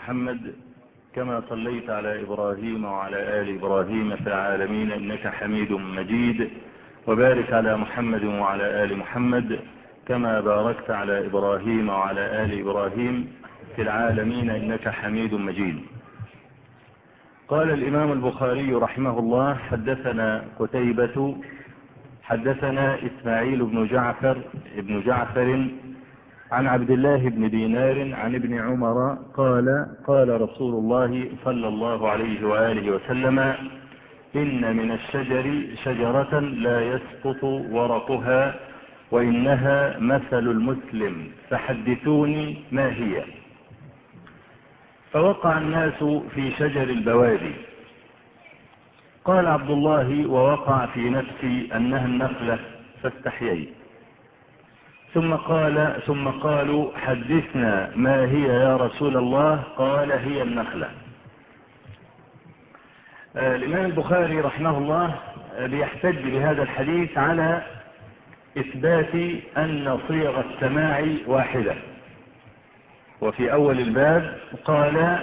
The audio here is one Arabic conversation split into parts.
محمد كما صليت على إبراهيم وعلى آل إبراهيم في العالمين إنك حميد مجيد، وبارك على محمد وعلى آل محمد كما باركت على إبراهيم وعلى آل إبراهيم في العالمين إنك حميد مجيد. قال الإمام البخاري رحمه الله: حدثنا قتيبة حدثنا إسماعيل بن جعفر عن عبد الله بن دينار عن ابن عمر قال: قال رسول الله صلى الله عليه وآله وسلم: إن من الشجر شجرة لا يسقط ورقها وإنها مثل المسلم فحدثوني ما هي. فوقع الناس في شجر البوادي. قال عبد الله: ووقع في نفسي أنها النخلة فاستحييت. ثم قالوا: حدثنا ما هي يا رسول الله؟ قال: هي النخلة. الإمام البخاري رحمه الله بيحتج بهذا الحديث على إثبات أن صيغ السماع واحدة. وفي أول الباب قال: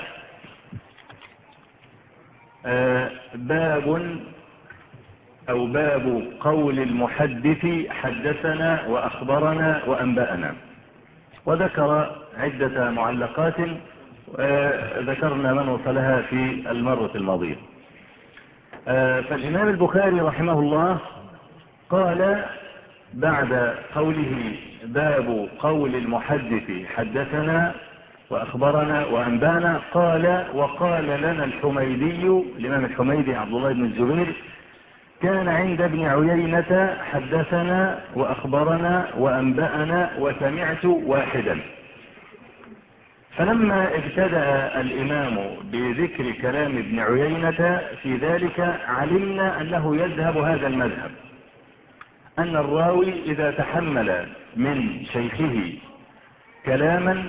باب قول المحدث حدثنا وأخبرنا وأنبأنا، وذكر عدة معلقات ذكرنا من وصلها في المرة الماضية. فالإمام البخاري رحمه الله قال بعد قوله: باب قول المحدث حدثنا وأخبرنا وأنبأنا، قال: وقال لنا الحميدي، الإمام الحميدي عبد الله بن الزبير، كان عند ابن عيينة حدثنا وأخبرنا وأنبأنا وسمعت واحدا. فلما ابتدأ الإمام بذكر كلام ابن عيينة في ذلك علمنا أنه يذهب هذا المذهب، أن الراوي إذا تحمل من شيخه كلاما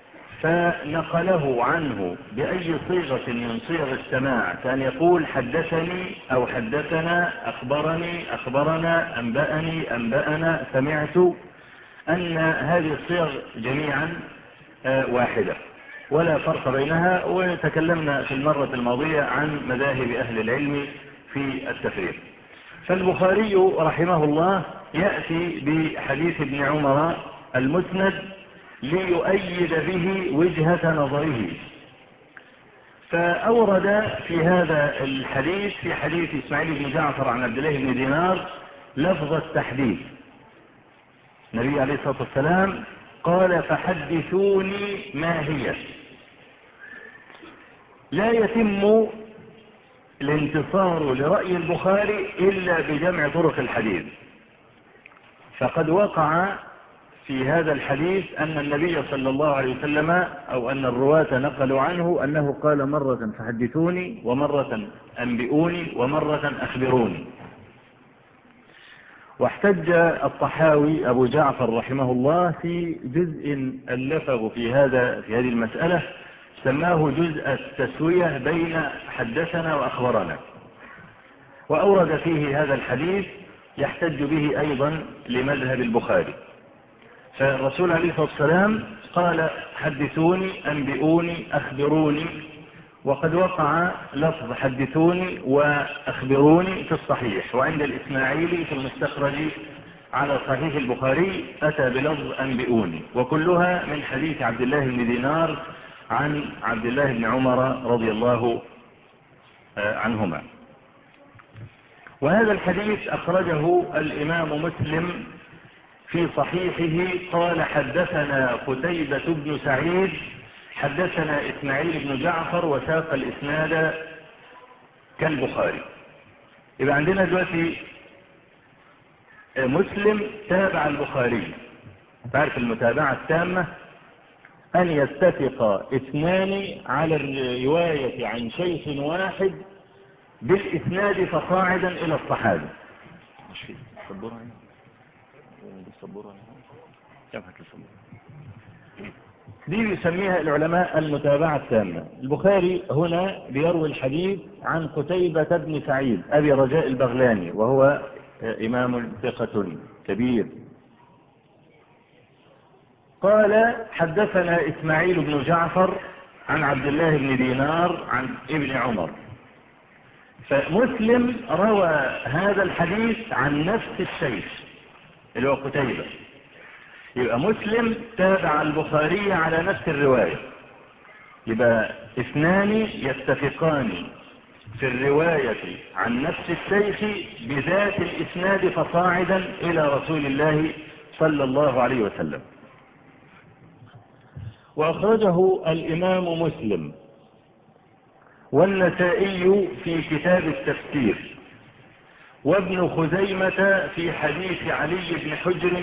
فنقله عنه بأي صيغة من صيغ السماع، كان يقول حدثني أو حدثنا، أخبرني أخبرنا، أنبأني أنبأنا، سمعت، أن هذه الصيغ جميعا واحدة ولا فرق بينها. وتكلمنا في المرة الماضية عن مذاهب أهل العلم في التفريق. فالبخاري رحمه الله يأتي بحديث ابن عمر المسند ليؤيد به وجهة نظره، فأورد في هذا الحديث في حديث إسماعيل بن جعفر عن عبد الله بن دينار لفظ التحديث. النبي عليه الصلاة والسلام قال: فحدثوني ما هي. لا يتم الانتصار لرأي البخاري إلا بجمع طرق الحديث. فقد وقع في هذا الحديث أن النبي صلى الله عليه وسلم أو أن الرواة نقلوا عنه أنه قال مرة فحدثوني، ومرة أنبئوني، ومرة أخبروني. واحتج الطحاوي أبو جعفر رحمه الله في جزء ألفه في هذه المسألة، سماه جزء التسوية بين حدثنا وأخبرنا، وأورد فيه هذا الحديث يحتج به أيضا لمذهب البخاري. فالرسول عليه الصلاة والسلام قال: حدثوني، أنبئوني، أخبروني. وقد وقع لفظ حدثوني وأخبروني في الصحيح، وعند الإسماعيلي في المستخرج على صحيح البخاري أتى بلفظ أنبئوني، وكلها من حديث عبد الله بن دينار عن عبد الله بن عمر رضي الله عنهما. وهذا الحديث أخرجه الإمام مسلم في صحيحه قال: حدثنا قتيبة بن سعيد حدثنا إسماعيل بن جعفر، وساق الإسناد كالبخاري. يبقى عندنا دلوقتي مسلم تابع البخاري. تعرف المتابعة التامة أن يتفق اثنان على الرواية عن شيخ واحد بالإسناد فصاعدا إلى الصحابة. دي يسميها العلماء المتابعة التامة. البخاري هنا بيروي الحديث عن قتيبة بن سعيد أبي رجاء البغلاني، وهو إمام ثقة كبير. قال: حدثنا إسماعيل بن جعفر عن عبد الله بن دينار عن ابن عمر. فمسلم روى هذا الحديث عن نفس الشيخ اللي هو قتيبة. يبقى مسلم تابع البخاري على نفس الرواية، يبقى اثنان يتفقان في الرواية عن نفس الشيخ بذات الإسناد فصاعدا إلى رسول الله صلى الله عليه وسلم. وأخرجه الإمام مسلم والنسائي في كتاب التفسير، وابن خزيمة في حديث علي بن حجر،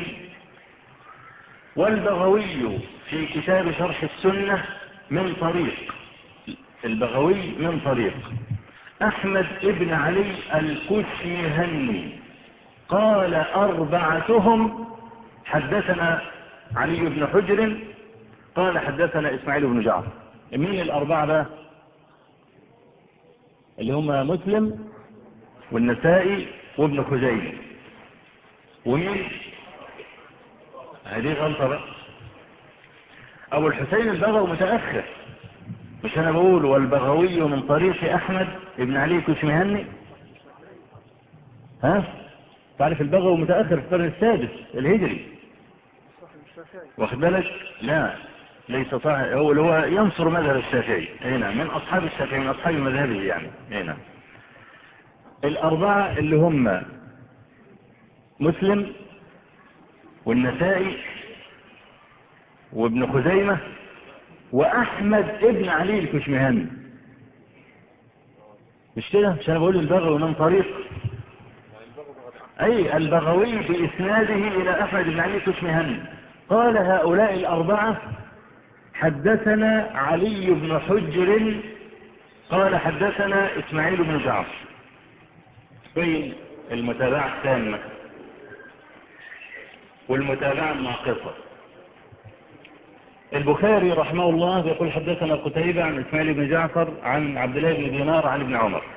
والبغوي في كتاب شرح السنة من طريق البغوي من طريق أحمد ابن علي الكشمهني قال أربعتهم حدثنا علي بن حجر قال حدثنا إسماعيل بن جعفر. مين الأربعة بقى؟ اللي هم مسلم والنسائي وابن خزيمة. ومين؟ هذه غلطة بقى. أبو الحسين البغوي متأخر، مش أنا بقول والبغوي من طريق أحمد ابن علي الكشمهني. ها؟ تعرف البغوي متأخر في القرن السادس الهجري، واخد بالك؟ لا ليس صحيح، هو ينصر مذهب الشافعي هنا، من أصحاب الشافعي، من أصحاب مذهبه يعني هنا. الأربعة اللي هم مسلم والنسائي وابن خزيمة وأحمد ابن علي الكشمهني. مش كده؟ مش أنا بقول البغوي من طريق أي البغوي بإسناده إلى أحمد بن علي الكشمهني قال هؤلاء الأربعة حدثنا علي بن حجر قال حدثنا إسماعيل بن جعفر. بين المتابعة التامة والمتابعة الناقصة. البخاري رحمه الله يقول حدثنا قتيبة عن إسماعيل بن جعفر عن عبد الله بن دينار عن ابن عمر.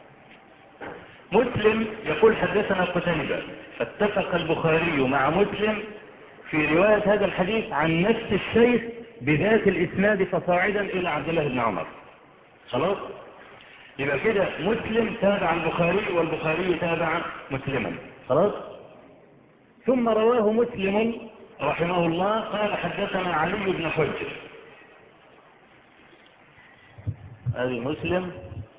مسلم يقول حدثنا قتيبة، فاتفق البخاري مع مسلم في رواية هذا الحديث عن نفس الشيخ بذات الإسناد فصاعدا إلى عبد الله بن عمر. خلاص؟ يبقى كده مسلم تابع البخاري والبخاري تابع مسلما. خلاص؟ ثم رواه مسلم رحمه الله قال حدثنا علي بن حجر. هذه مسلم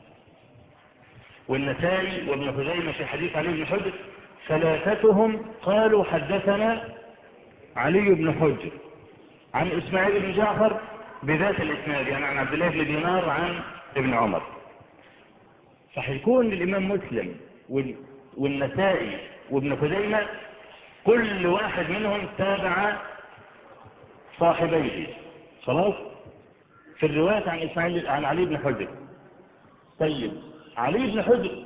والنسائي وابن خزيمة في حديث علي بن حجر، ثلاثتهم قالوا حدثنا علي بن حجر عن إسماعيل بن جعفر بذات الإسناد، يعني عن عبد الله بن دينار عن ابن عمر. فحيكون الإمام مسلم والنسائي وابن خزيمة كل واحد منهم تابع صاحبيه. خلاص؟ في الرواية عن إسماعيل عن علي بن حجر. طيب علي بن حجر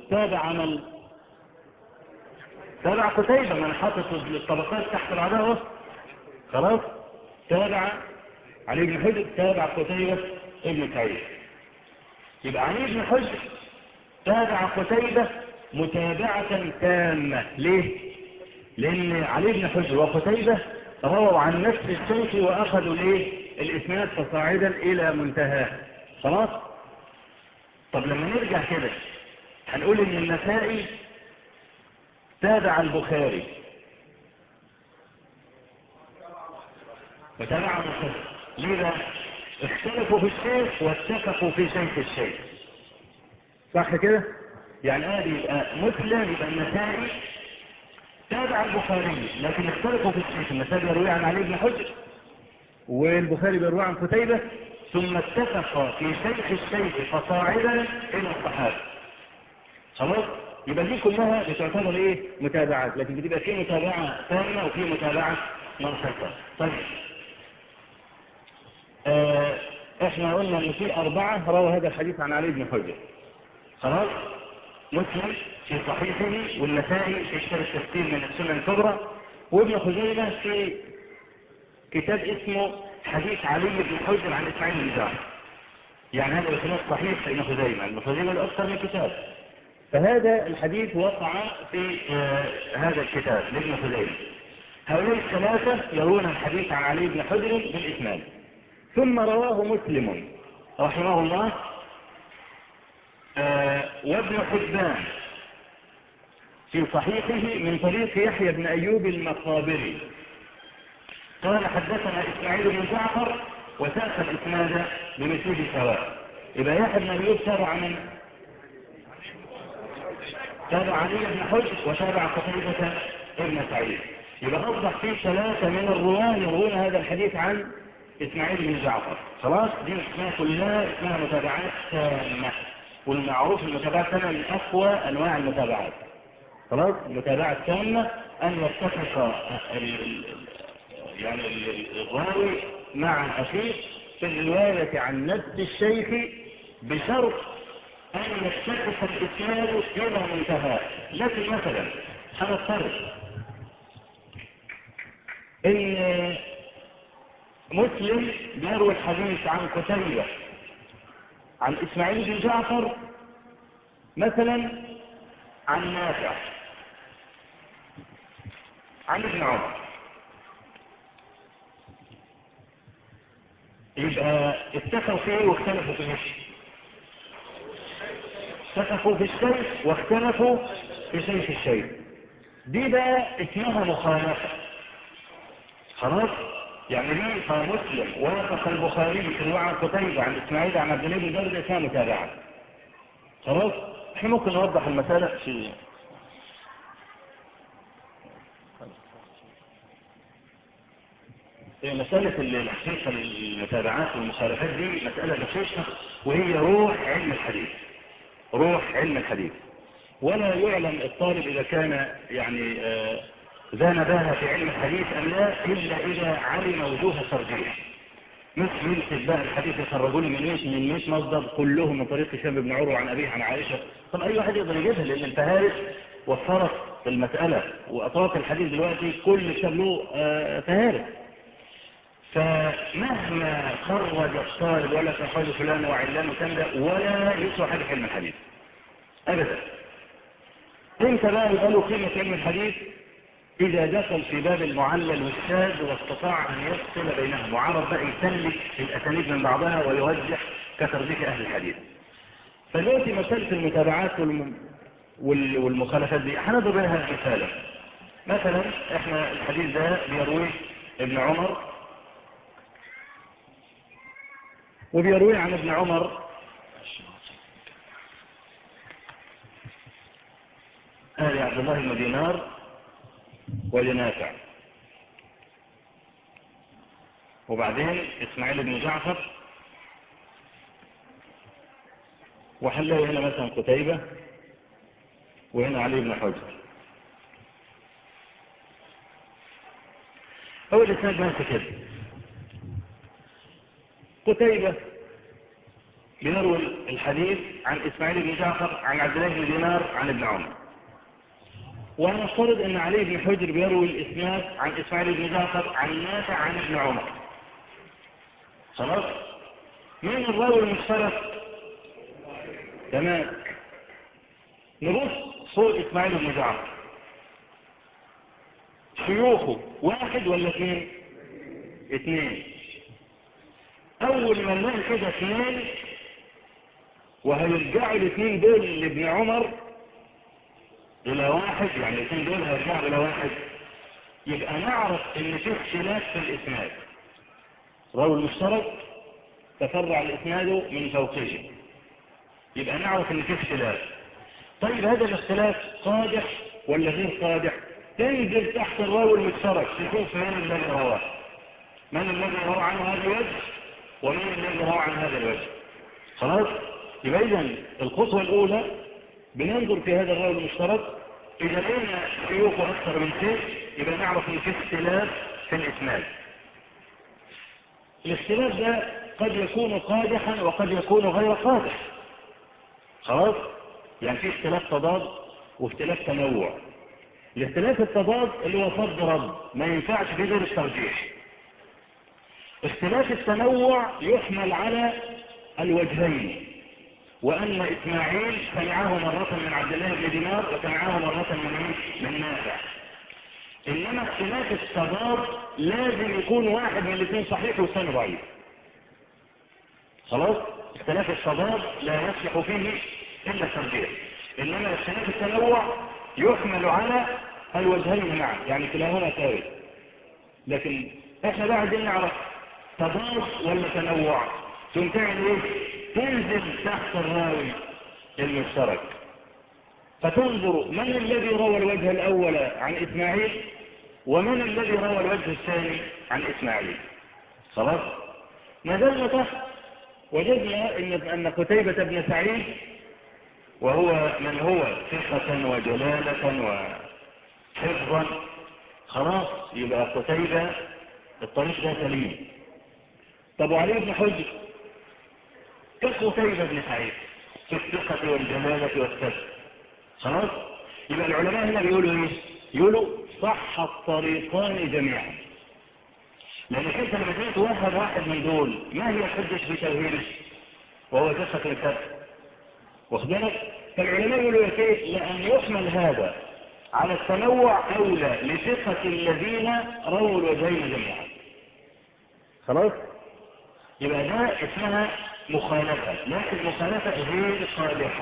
تابع قتيبة، من حاطط الطبقات تحت بعضها وسط. خلاص؟ تابع علي بن حجر تابع قتيبة ابن سعيد. يبقى علي بن حجر تابع قتيبة متابعة تامة. ليه؟ لأن علي بن حجر وقتيبة رووا عن نفس الشيخ وأخذوا الإسناد فصاعدا إلى منتهى. خلاص؟ طب لما نرجع كده هنقول إن النسائي تابع البخاري وتابع مسلم. لذا اختلفوا في الشيخ واتفقوا في شيخ الشيخ. صح كده؟ يعني مسلم يبقى النسائي تابع البخاري، لكن اختلفوا في الشيخ. النسائي بيروي عن علي بن حجر والبخاري بيروي عن قتيبة، ثم اتفق في شيخ الشيخ فصاعدا الى الصحابة. خلاص؟ يبقى دي كلها بتعتبر متابعات، لكن بتبقى في متابعة تامة وفي متابعة ناقصة. طيب احنا قلنا ان في 4 رووا هذا الحديث عن علي بن حجر. خلاص؟ مسلم في صحيحه، والنسائي في كتاب التفسير من السنن الكبرى، وابن خزيمة في كتاب اسمه حديث علي بن حجر عن إسماعيل بن جعفر. يعني هذا الخلاف صحيح لابن خزيمة. ابن خزيمة له أكثر من كتاب، فهذا الحديث وقع في هذا الكتاب لابن خزيمة. هؤلاء الثلاثة يرون الحديث عن علي بن حجر بالإسناد. ثم رواه مسلم رحمه الله وابن حبان في صحيحه من طريق يحيى بن أيوب المقابري قال حدثنا إسماعيل بن جعفر وساق الإسناد بمثله سواء. يبقى يحيى بن أيوب تابع من؟ تابع علي بن حجر وتابع قتيبة ابن سعيد. يبقى أصبح فيه 3 من الرواه يروون هذا الحديث عن إسماعيل بن جعفر. خلاص دي اسمها كلها اسمها متابعات تامة، والمعروف المتابعات التامة من أقوى أنواع المتابعات. خلاص المتابعة التامة أن يتفق يعني الراوي مع أخيه في الرواية عن نفس الشيخ بشرط أن يتفق الإسناد إلى منتهى. لكن مثلا هنفترض إن مسلم يروي الحديث عن قتيبة عن إسماعيل بن جعفر مثلا عن نافع عن ابن عمر، يبقى اتفقوا فيه واختلفوا في ايش؟ اتفقوا في الشيء واختلفوا في شيء الشيء. دي بقى اسمها مخالفة. خلاص يعني دي مسلم وافق البخاري في رواية عن قتيبة عن اسماعيل عن عبد الله بن برده اسمها متابعة. خلاص احنا ممكن نوضح المسألة في مسألة الحقيقة المتابعات والمخالفات دي مسألة دقيقة، وهي روح علم الحديث. روح علم الحديث. ولا يعلم الطالب إذا كان يعني ذا نباهة في علم الحديث أم لا إلا إذا علم وجوه الترجيح. مش يمسك بقى الحديث يخرجوا لي من مش مصدر كلهم من طريق هشام بن عروة عن أبيه عن عائشة. طب أي واحد يقدر يجيبها، لأن الفهارس وفرت المسألة، وأطراف الحديث دلوقتي كل كتاب له فهارس. فمهما خرج الطالب ولا تخرج فلان وعلان وكذا ولا يسوى حاجة في علم الحديث أبدا. انت بقى يبقى له قيمة علم الحديث إذا دخل في باب المعلل والشاذ واستطاع أن يفصل بينهم وعرف بقى يسلك الأسانيد من بعضها ويرجح كترجيح أهل الحديث. فدلوقتي مسألة المتابعات والمخالفات دي هنضرب لها مثالا. مثلا احنا الحديث ده بيرويه ابن عمر وبيروي عن ابن عمر آل عبد الله بن دينار ولنافع، وبعدين إسماعيل بن جعفر، وحلوا هنا مثلا قتيبة، وهنا علي بن حجر. أول إسناد ماشي كده، قتيبة بيروي الحديث عن إسماعيل بن جعفر عن عبد الله بن دينار عن ابن عمر، ونفترض أن علي بن حجر بيروي الإسناد عن إسماعيل بن جعفر عن نافع عن ابن عمر. خلاص مين الراوي المشترك؟ تمام. نبص فوق إسماعيل بن جعفر شيوخه واحد ولا اثنين؟ اثنين. أول ما نلاقي كده اثنين وهيرجعوا الاثنين دول لابن عمر إلى واحد، يعني الاثنين دول هيرجعوا إلى واحد، يبقى نعرف إن في اختلاف في الإسناد. راوي المشترك تفرع الإسناد من فوقه، يبقى نعرف إن في اختلاف. طيب هذا الاختلاف قادح ولا غير قادح؟ تنزل تحت الراوي المشترك تشوف من الذي رواه، من الذي روى عن هذا الوجه ومن الذي روى عن هذا الوجه. خلاص يبقى إذن الخطوة الأولى بننظر في هذا الراوي المشترك، إذا لقينا شيوخه أكثر من شيء يبقى نعرف إن في اختلاف في الإسناد. الاختلاف ده قد يكون قادحا وقد يكون غير قادح. خلاص يعني في اختلاف تضاد واختلاف تنوع. الاختلاف التضاد اللي هو صد رد ما ينفعش في غير الترجيح. اختلاف التنوع يحمل على الوجهين، وأن إسماعيل سمعه مرة من عبد الله بن دينار وسمعه مرة من نافع. إنما اختلاف التضاد لازم يكون واحد من الاثنين صحيح والثاني ضعيف. خلاص اختلاف التضاد لا يصلح فيه إلا الترجيح، إنما اختلاف التنوع يحمل على الوجهين معا، يعني كلاهما ثابت. لكن احنا بقى عايزين نعرف تضاد ولا تنوع. ثم تعمل ايه؟ تنزل تحت الراوي المشترك فتنظر من الذي روى الوجه الأول عن إسماعيل ومن الذي روى الوجه الثاني عن إسماعيل. خلاص نزلنا تحت وجدنا أن قتيبة بن سعيد وهو من هو ثقة وجلالة وحفظا، خلاص يبقى قتيبة الطريق ده سليم. طب وعلي بن حجر كقتيبة بن سعيد في الثقة والجلالة والثبت، خلاص يبقى العلماء هنا بيقولوا ايه؟ يقولوا صح الطريقان جميعا. لأنك انت لما تيجي توهب واحد من دول ما هي الحجة في توهيله وهو ثقة الثبت؟ واخد بالك؟ فالعلماء يقولوا لك ايه؟ لأن يحمل هذا على التنوع أولى لثقة الذين رووا الوجهين جميعا. خلاص؟ يبقى ده اسمها مخالفة، لكن مخالفة غير قادحة.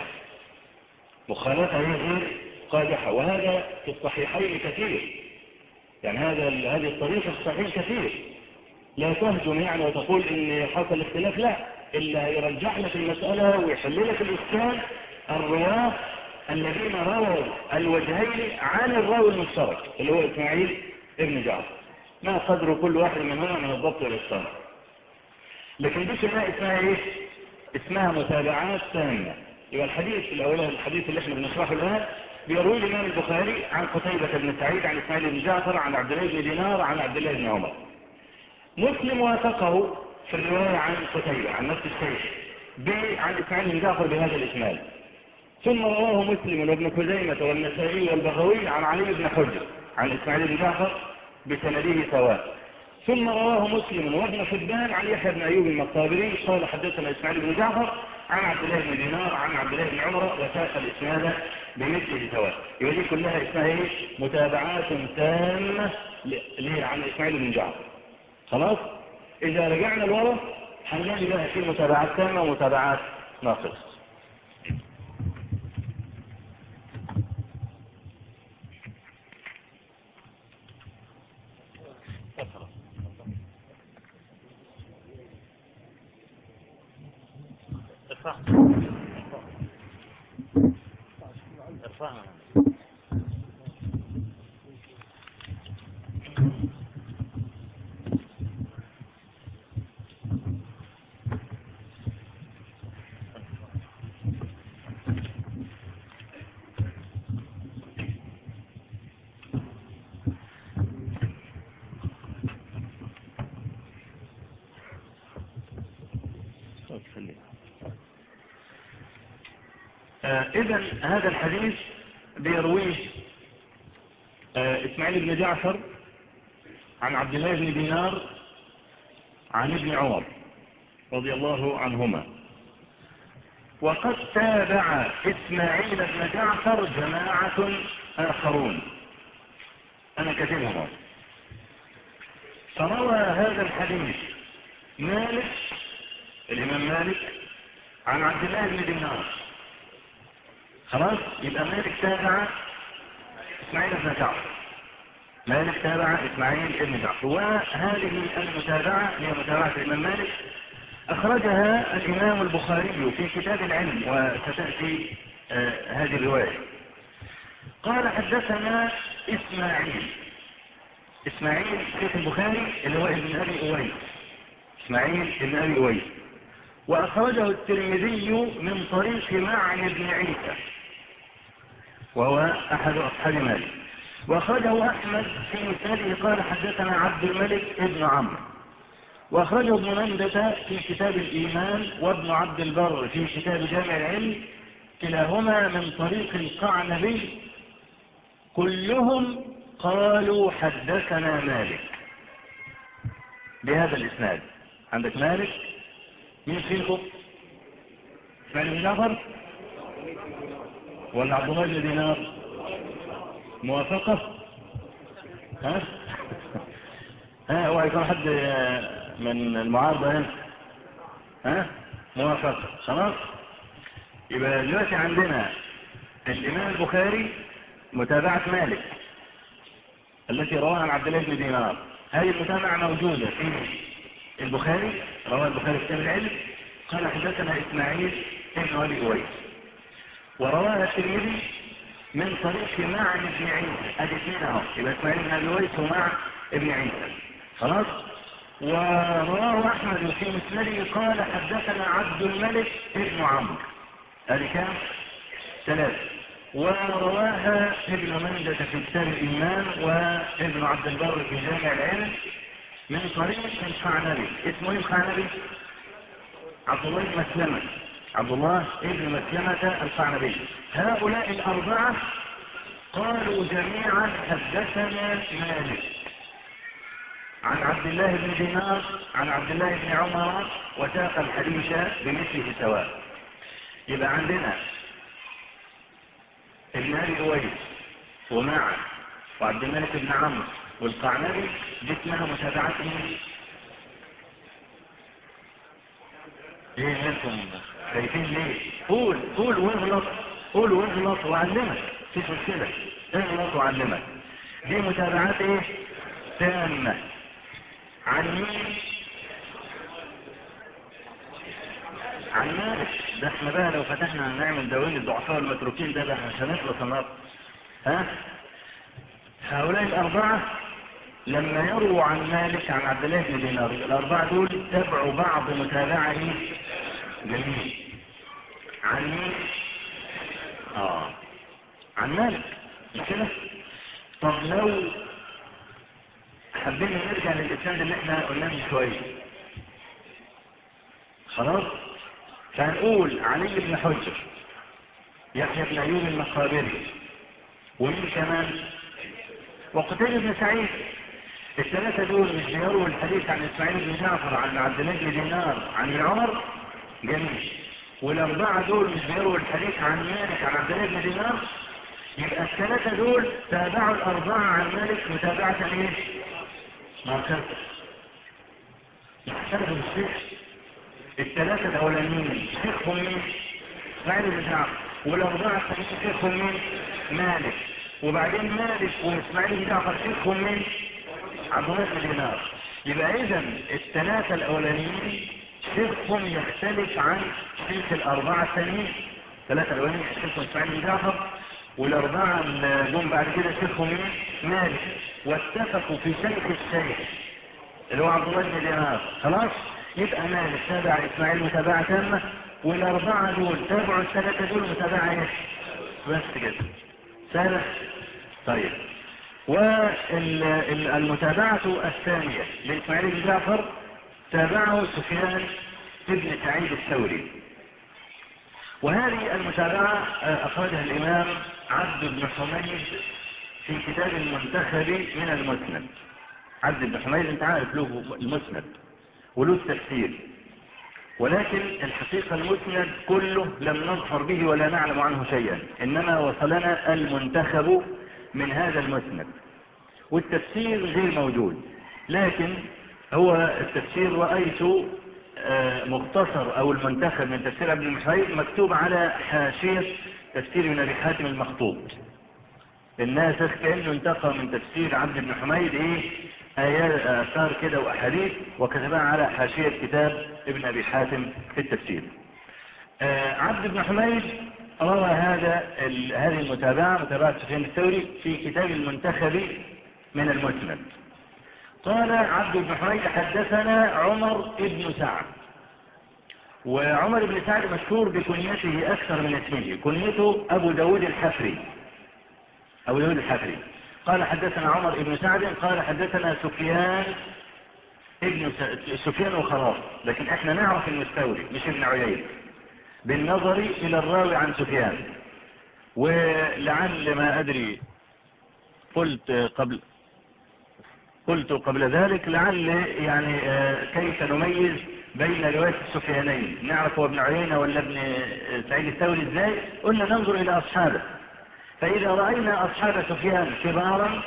مخالفة غير قادحة، وهذا في الصحيحين كثير. يعني هذه الطريقة في الصحيح كثير. لا تهجم يعني وتقول ان حصل اختلاف، لا، إلا يرجح لك المسألة ويحل لك الإشكال الرواة الذين رووا الوجهين عن الراوي المشترك اللي هو إسماعيل ابن جعفر، ما قدر كل واحد منهما من الضبط والإتقان. لكن دي كلها اسمها ايه؟ اسمها متابعات تامة. يبقى الحديث الأولاني، الحديث اللي احنا بنشرحه الآن، بيروي الإمام البخاري عن قتيبة بن سعيد عن إسماعيل بن جعفر عن عبد الله بن دينار عن عبد الله بن عمر. مسلم وافقه في الرواية عن قتيبة عن نفس الشيء عن إسماعيل بن جعفر بهذا الإسناد. ثم رواه مسلم وابن خزيمة والنسائي والبغوي عن علي بن حجر عن إسماعيل بن جعفر بسنده سواء. ثم رواه مسلم وابن حبان عن يحيى بن أيوب المقابري قال حدثنا إسماعيل بن جعفر عن عبد الله بن دينار عن عبد الله بن عمر وساق الإسناد بمثله سواء. يبقى دي كلها اسمها ايه؟ متابعات تامة عن إسماعيل بن جعفر. خلاص؟ إذا رجعنا لورا هنلاقي بقى في متابعات تامة ومتابعات ناقصة. إذن هذا الحديث بيرويه إسماعيل بن جعفر عن عبد الله بن دينار عن ابن عمر رضي الله عنهما. وقد تابع إسماعيل بن جعفر جماعة آخرون أنا كتبهم. فروى هذا الحديث مالك، الإمام مالك عن عبد الله بن دينار. خلاص يبقى مالك تابع إسماعيل بن جعفر، مالك تابع إسماعيل بن جعفر. وهذه المتابعة هي متابعة الإمام مالك أخرجها الإمام البخاري في كتاب العلم وستأتي هذه الرواية. قال حدثنا إسماعيل شيخ البخاري اللي هو ابن أبي أويس، إسماعيل ابن أبي أويس. وأخرجه الترمذي من طريق معن بن عيسى وهو أحد أصحاب مالك. وأخرجه أحمد في مسنده قال حدثنا عبد الملك ابن عمرو. وأخرجه ابن مندة في كتاب الإيمان وابن عبد البر في كتاب جامع العلم، كلاهما من طريق القعنبي، كلهم قالوا حدثنا مالك بهذا الإسناد. عندك مالك مين فيكم؟ إسماعيل بن جعفر ولا عبد الله بن دينار؟ موافقة؟ ها اوعى يكون حد من المعارضة هنا. موافقة. خلاص. يبقى دلوقتي عندنا الإمام البخاري متابعة مالك التي رواها عن عبد الله بن دينار. هذه المتابعة موجودة في البخاري، رواه البخاري في كتاب العلم، قال حدثنا إسماعيل ابن أبي أويس، ورواها الترمذي من طريق معن بن عيسى. ادي اثنين اهو، يبقى اسماعيل بن ابي اويس ومع ابن عيسى. خلاص. ورواه احمد في مسنده قال حدثنا عبد الملك ابن عمرو. ادي كام؟ 3. ورواها ابن مندة في كتاب الايمان، وابن عبد البر في جامع العلم من طريق القعنبي. اسمه ايه القعنبي؟ عبد الله بن مسلمة، عبد الله ابن مسلمة القعنبي. هؤلاء الأربعة قالوا جميعا حدثنا مالك عن عبد الله بن دينار عن عبد الله بن عمر، وساق الحديث بمثله سواء. يبقى عندنا ابن أبي أويس ومع وعبد الملك بن عمرو والقعنبي، دي اسمها متابعتهم. ايه انتم خايفين ليه؟ قول واغلط، قول واغلط وعلمك، مفيش مشكلة، اغلط وعلمك. دي متابعات ايه؟ تامة. عن مين؟ عن مالك. ده احنا بقى لو فتحنا نعمل دواوين الضعفاء والمتروكين ده بقى مش هنخلص النهارده. ها؟ هؤلاء الأربعة لما يرووا عن مالك عن عبد الله بن دينار، الأربعة دول تبعوا بعض متابعة ايه؟ جميل. عن مين؟ عن مالك، مش كده؟ طب لو حبينا نرجع للإسناد اللي احنا قلناه من شوية، خلاص؟ فهنقول علي بن حجر، يحيى بن أيوب المقابري، ومين كمان؟ وقتيبة بن سعيد. الثلاثة دول مش بيرووا الحديث عن إسماعيل بن جعفر عن عبد الله بن دينار عن ابن عمر؟ جميل. والأربعة دول مش بيرووا الحديث عن مالك عن عبد الله بن دينار؟ يبقى الثلاثة دول تابعوا الأربعة عن مالك متابعة ايه؟ مركزة. اختلفوا الشيخ. الثلاثة الأولانيين شيخهم مين؟ إسماعيل بن جعفر. والأربعة الثانيين شيخهم مين؟ مالك. وبعدين مالك وإسماعيل بن جعفر شيخهم مين؟ عبد الله بن دينار. يبقى إذا الثلاثة الأولانيين شيخهم يختلف عن شيخ الأربعة الثانيين. الثلاثة الأولانيين شيخهم إسماعيل بن جعفر، والأربعة اللي جم بعد كده شيخهم مين؟ مالك. واتفقوا في شيخ الشيخ اللي هو عبد الله بن دينار. خلاص. يبقى مالك تابع إسماعيل متابعة تامة، والأربعة دول تابعوا الثلاثة دول متابعة ايه؟ بس كده. سهلة. طيب. والمتابعة الثانية لإسماعيل بن جعفر تابعه سفيان ابن سعيد الثوري، وهذه المتابعة أخرجها الإمام عبد بن حميد في كتاب المنتخب من المسند. عبد بن حميد انت عارف له المسند وله التفسير، ولكن الحقيقة المسند كله لم نظفر به ولا نعلم عنه شيئا، إنما وصلنا المنتخب من هذا المسند، والتفسير غير موجود. لكن هو التفسير رأيت مختصر أو المنتخب من تفسير ابن المحيط مكتوب على حاشية تفسير ابن أبي حاتم المخطوط. الناس كأنه انتقى من تفسير عبد بن حميد آيات آثار كده وأحاديث وكتبها على حاشية كتاب ابن أبي حاتم في التفسير. عبد بن حميد روى هذه المتابعة، متابعة سفيان الثوري، في كتاب المنتخب من المسند. قال عبد بن حميد حدثنا عمر بن سعد، وعمر بن سعد مشهور بكنيته أكثر من اسمه، كنيته أبو داود الحفري، أبو داود الحفري. قال حدثنا عمر بن سعد قال حدثنا سفيان وخراف، لكن احنا نعرف انه الثوري مش ابن عيينة بالنظر الى الراوي عن سفيان. ولعل ما ادري قلت قبل ذلك لعل يعني كيف نميز بين رواية السفيانين، نعرف هو ابن عيينة ولا ابن سعيد الثوري ازاي؟ قلنا ننظر الى اصحابه، فاذا رأينا اصحاب سفيان كبارا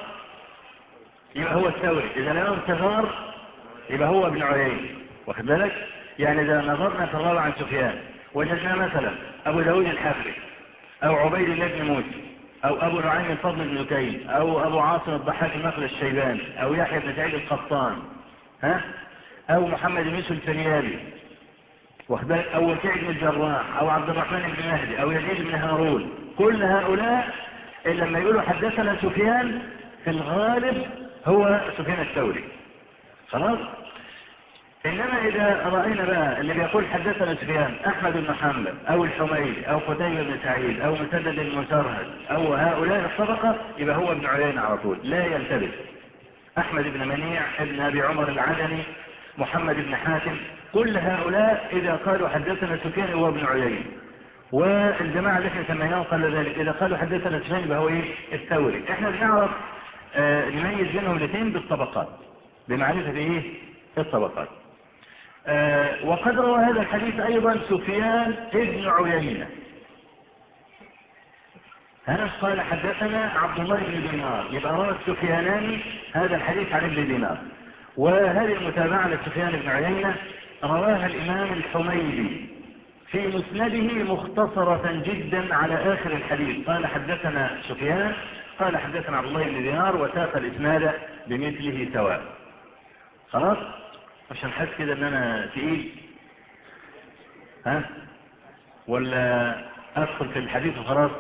يبقى هو الثوري، اذا لهم صغار يبقى هو ابن عيينة، واخد بالك؟ يعني إذا نظرنا في الراوي عن سفيان وجدنا مثلا أبو داود الحفري أو عبيد الله بن موسى أو أبو نعيم الفضل بن دكين أو أبو عاصم الضحاك النخل الشيباني أو يحيى بن سعيد القطان، أو محمد بن يوسف الفريابي، أو وكيع بن الجراح أو عبد الرحمن بن مهدي أو يزيد بن هارون، كل هؤلاء لما يقولوا حدثنا سفيان في الغالب هو سفيان الثوري. خلاص. إنما إذا رأينا بقى اللي بيقول حدثنا سفيان أحمد بن حنبل أو الحميدي أو قتيبة بن سعيد أو مسدد بن مسرهد أو هؤلاء الطبقة، يبقى هو ابن عيينة على طول، لا يلتبس. أحمد بن منيع، ابن أبي عمر العدني، محمد بن حاتم، كل هؤلاء إذا قالوا حدثنا سفيان هو ابن عيينة. والجماعة اللي احنا سميناهم قال ذلك إذا قالوا حدثنا سفيان يبقى هو إيه؟ الثوري. احنا بنعرف نميز بينهم الاثنين بالطبقات، بمعرفة إيه؟ الطبقات. وقد روى هذا الحديث أيضا سفيان ابن عيينة. قال حدثنا عبد الله بن دينار، يبقى روى السفيانان هذا الحديث عن ابن دينار. وهذه المتابعة لسفيان بن عيينة رواها الإمام الحميدي في مسنده مختصرة جدا على آخر الحديث، قال حدثنا سفيان قال حدثنا عبد الله بن دينار وساق الإسناد بمثله سواء. خلاص؟ عشان حس كده ان انا تقيل، ولا ادخل في الحديث وخلاص؟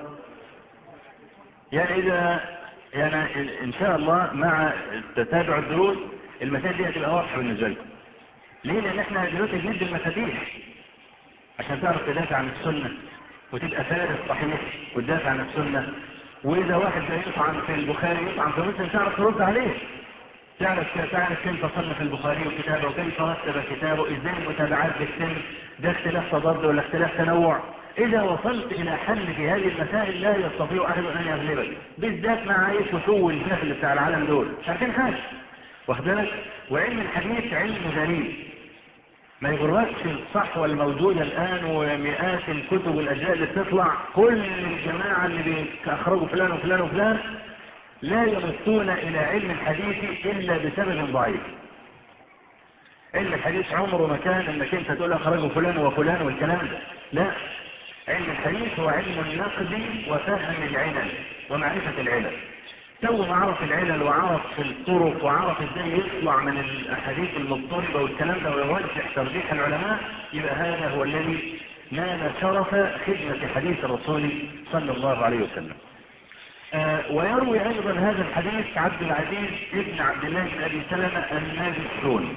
يعني ان شاء الله مع تتابع الدروس المسائل دي هتبقى واضحه بالنسبه لكم. ليه؟ لان احنا دلوقتي بندي المفاتيح عشان تعرف تدافع عن السنه وتبقى فارس صحيح وتدافع عن السنه. واذا واحد يطعن في البخاري يطعن في مسلم تعرف ترد عليه، تعرف كيف صنف البخاري وكتابه وكيف رتب كتابه، ازاي المتابعات بتتم، ده اختلاف تضاد ولا اختلاف تنوع. اذا وصلت الى حل في هذه المسائل لا يستطيع احد ان يغلبك، بالذات مع فتو الجهل بتاع العالم دول مش عارفين حاجه، واخد بالك؟ وعلم الحديث علم غريب، ما يغركش الصحوه الموجوده الان ومئات الكتب والاجزاء اللي بتطلع، كل الجماعه اللي بيخرجوا فلان وفلان وفلان لا يمثون إلى علم الحديث إلا بسبب ضعيف. علم الحديث عمره ما كان انك انت تقول اخرجوا فلان وفلان والكلام ده، لا. علم الحديث هو علم النقد وفهم العلل ومعرفة العلل. تو ما عرف العلل وعرف الطرق وعرف ازاي يطلع من الاحاديث المضطربة والكلام ده ويرجح ترجيح العلماء، يبقى هذا هو الذي نال شرف خدمة حديث الرسول صلى الله عليه وسلم. ويروي أيضا هذا الحديث عبد العزيز ابن عبد الله بن أبي سلمة الناجحون،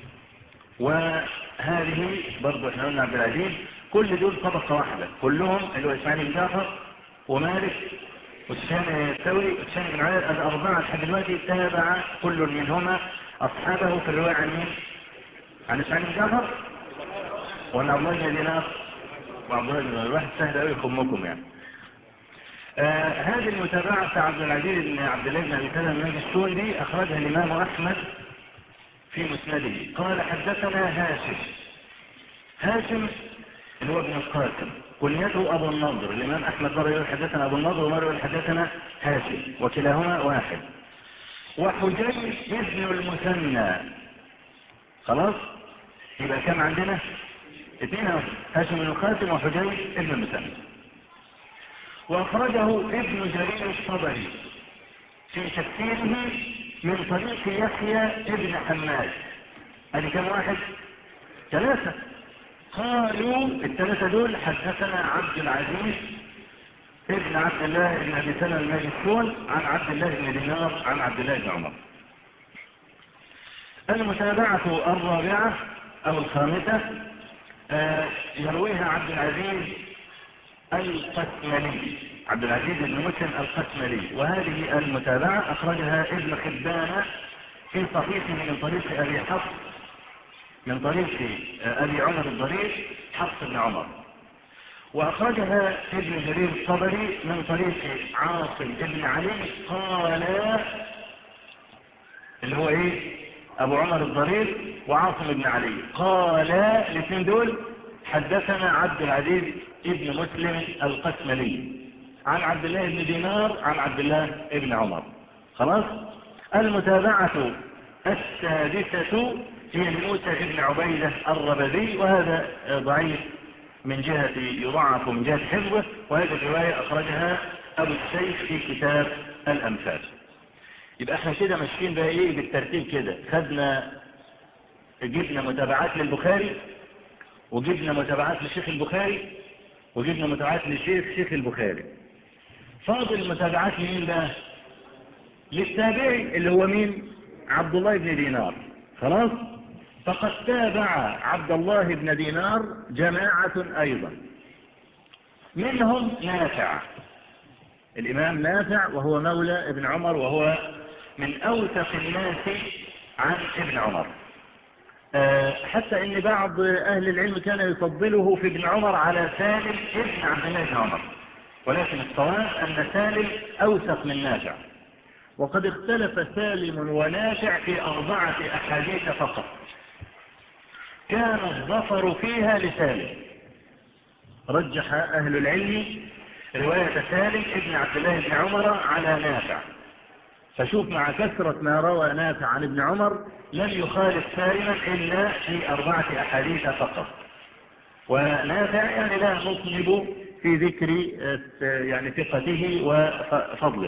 وهذه برضو احنا قلنا عبد العزيز كل دول طبقة واحدة، كلهم اللي هو إسماعيل بن جعفر ومالك والسفيان الثوري والسفيان بن عيينة، الأربعة لحد دلوقتي تابع كل منهما أصحابه في الرواية عن مين؟ عن إسماعيل بن جعفر وعن عبد الله بن دينار وعبد الله بن دينار. الواحد سهل قوي يخمكم يعني. هذه المتابعة بتاع عبد العزيز بن عبد الله بن أبي سلمة الناجحون دي أخرجها الإمام أحمد في مسنده. قال حدثنا هاشم اللي هو ابن القاسم كنيته أبو النضر. الإمام أحمد مرة يقول حدثنا أبو النضر ومرة يقول حدثنا هاشم وكلاهما واحد. وحجيج ابن المثنى. خلاص يبقى كم عندنا؟ اثنين، هاشم بن القاسم وحجيج ابن المثنى. وأخرجه ابن جرير الطبري في تفسيره من طريق يحيى ابن حماد. هذه كم واحد؟ ثلاثة. قالوا الثلاثة دول حدثنا عبد العزيز ابن عبد الله بن أبي سلمة الناجحون عن عبد الله بن دينار عن عبد الله بن عمر. المتابعة الرابعة أو الخامسة يرويها عبد العزيز القسملي، عبد العزيز بن مسلم القسملي، وهذه المتابعة أخرجها ابن حبان في صحيحه من طريق أبي حفص من طريق أبي عمر الضرير حفص بن عمر. وأخرجها ابن جرير الطبري من طريق عاصم بن علي قال، اللي هو ايه؟ أبو عمر الضرير وعاصم بن علي قال الاثنين دول حدثنا عبد العزيز ابن مسلم القسملي عن عبد الله بن دينار عن عبد الله بن عمر. خلاص. المتابعة السادسة هي لموسى بن عبيدة الربذي، وهذا ضعيف من جهة يضعف من جهة حفظه، وهذه الرواية أخرجها أبو السيف في كتاب الأمثال. يبقى احنا كده ماشيين بقى ايه بالترتيب كده، جبنا متابعات للبخاري، وجبنا متابعات لشيخ البخاري، وجبنا متابعات لشيخ البخاري. فاضل متابعات لمين بقى؟ للتابعي اللي هو مين؟ عبد الله بن دينار. خلاص؟ فقد تابع عبد الله بن دينار جماعة أيضا، منهم نافع، الإمام نافع، وهو مولى ابن عمر، وهو من أوثق الناس عن ابن عمر، حتى ان بعض اهل العلم كان يفضله في ابن عمر على سالم ابن عبد الله بن عمر، ولكن الصواب ان سالم اوثق من نافع. وقد اختلف سالم ونافع في 4 أحاديث فقط، كان الظفر فيها لسالم. رجح اهل العلم رواية سالم ابن عبد الله بن عمر على نافع. فشوف مع كثرة ما روى نافع عن ابن عمر لم يخالف سالما إلا في 4 أحاديث فقط. ونافع يعني لا نطلب في ذكر يعني ثقته وفضله.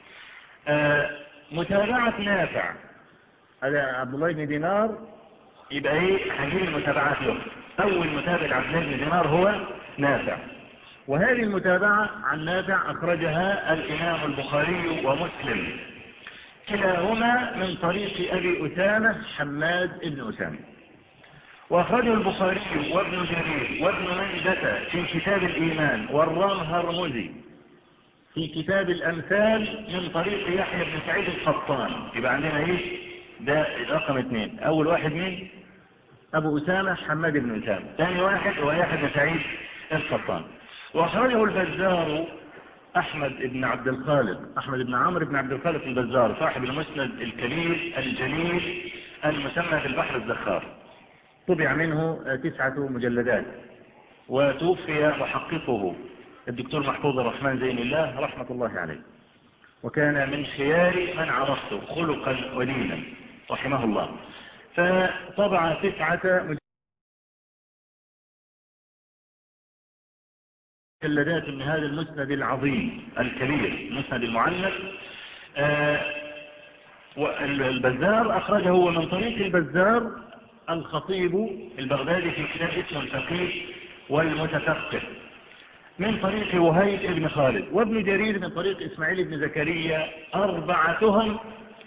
متابعة نافع هذا عبد الله بن دينار، يبقى ايه هنجيب المتابعات له. أول متابع عبد الله بن دينار هو نافع، وهذه المتابعة عن نافع أخرجها الإمام البخاري ومسلم، كلاهما من طريق أبي أسامة حماد بن أسامة. وأخرجه البخاري وابن جرير وابن مندة في كتاب الإيمان، والرمهرمزي في كتاب الأمثال من طريق يحيى بن سعيد القطان. يبقى عندنا ايه ده رقم 2. أول واحد مين؟ أبو أسامة حماد بن أسامة. ثاني واحد هو يحيى بن سعيد القطان. وأخرجه البزار أحمد بن عبد الخالق، أحمد بن عمرو بن عبد الخالق البزار، صاحب المسند الكبير الجليل المسمى في البحر الزخار، طبع منه 9 مجلدات، وتوفي محققه الدكتور محفوظ الرحمن زين الله رحمة الله عليه، وكان من خيار من عرفته خلقا ودينا رحمه الله. فطبع 9 مجلدات من هذا المسند العظيم الكبير، مسند المعلق. والبزار أخرجه هو من طريق البزار الخطيب البغدادي في كتاب اسمه الفقيه والمتفقه، من طريق وهيب بن خالد، وابن جرير من طريق إسماعيل بن زكريا. 4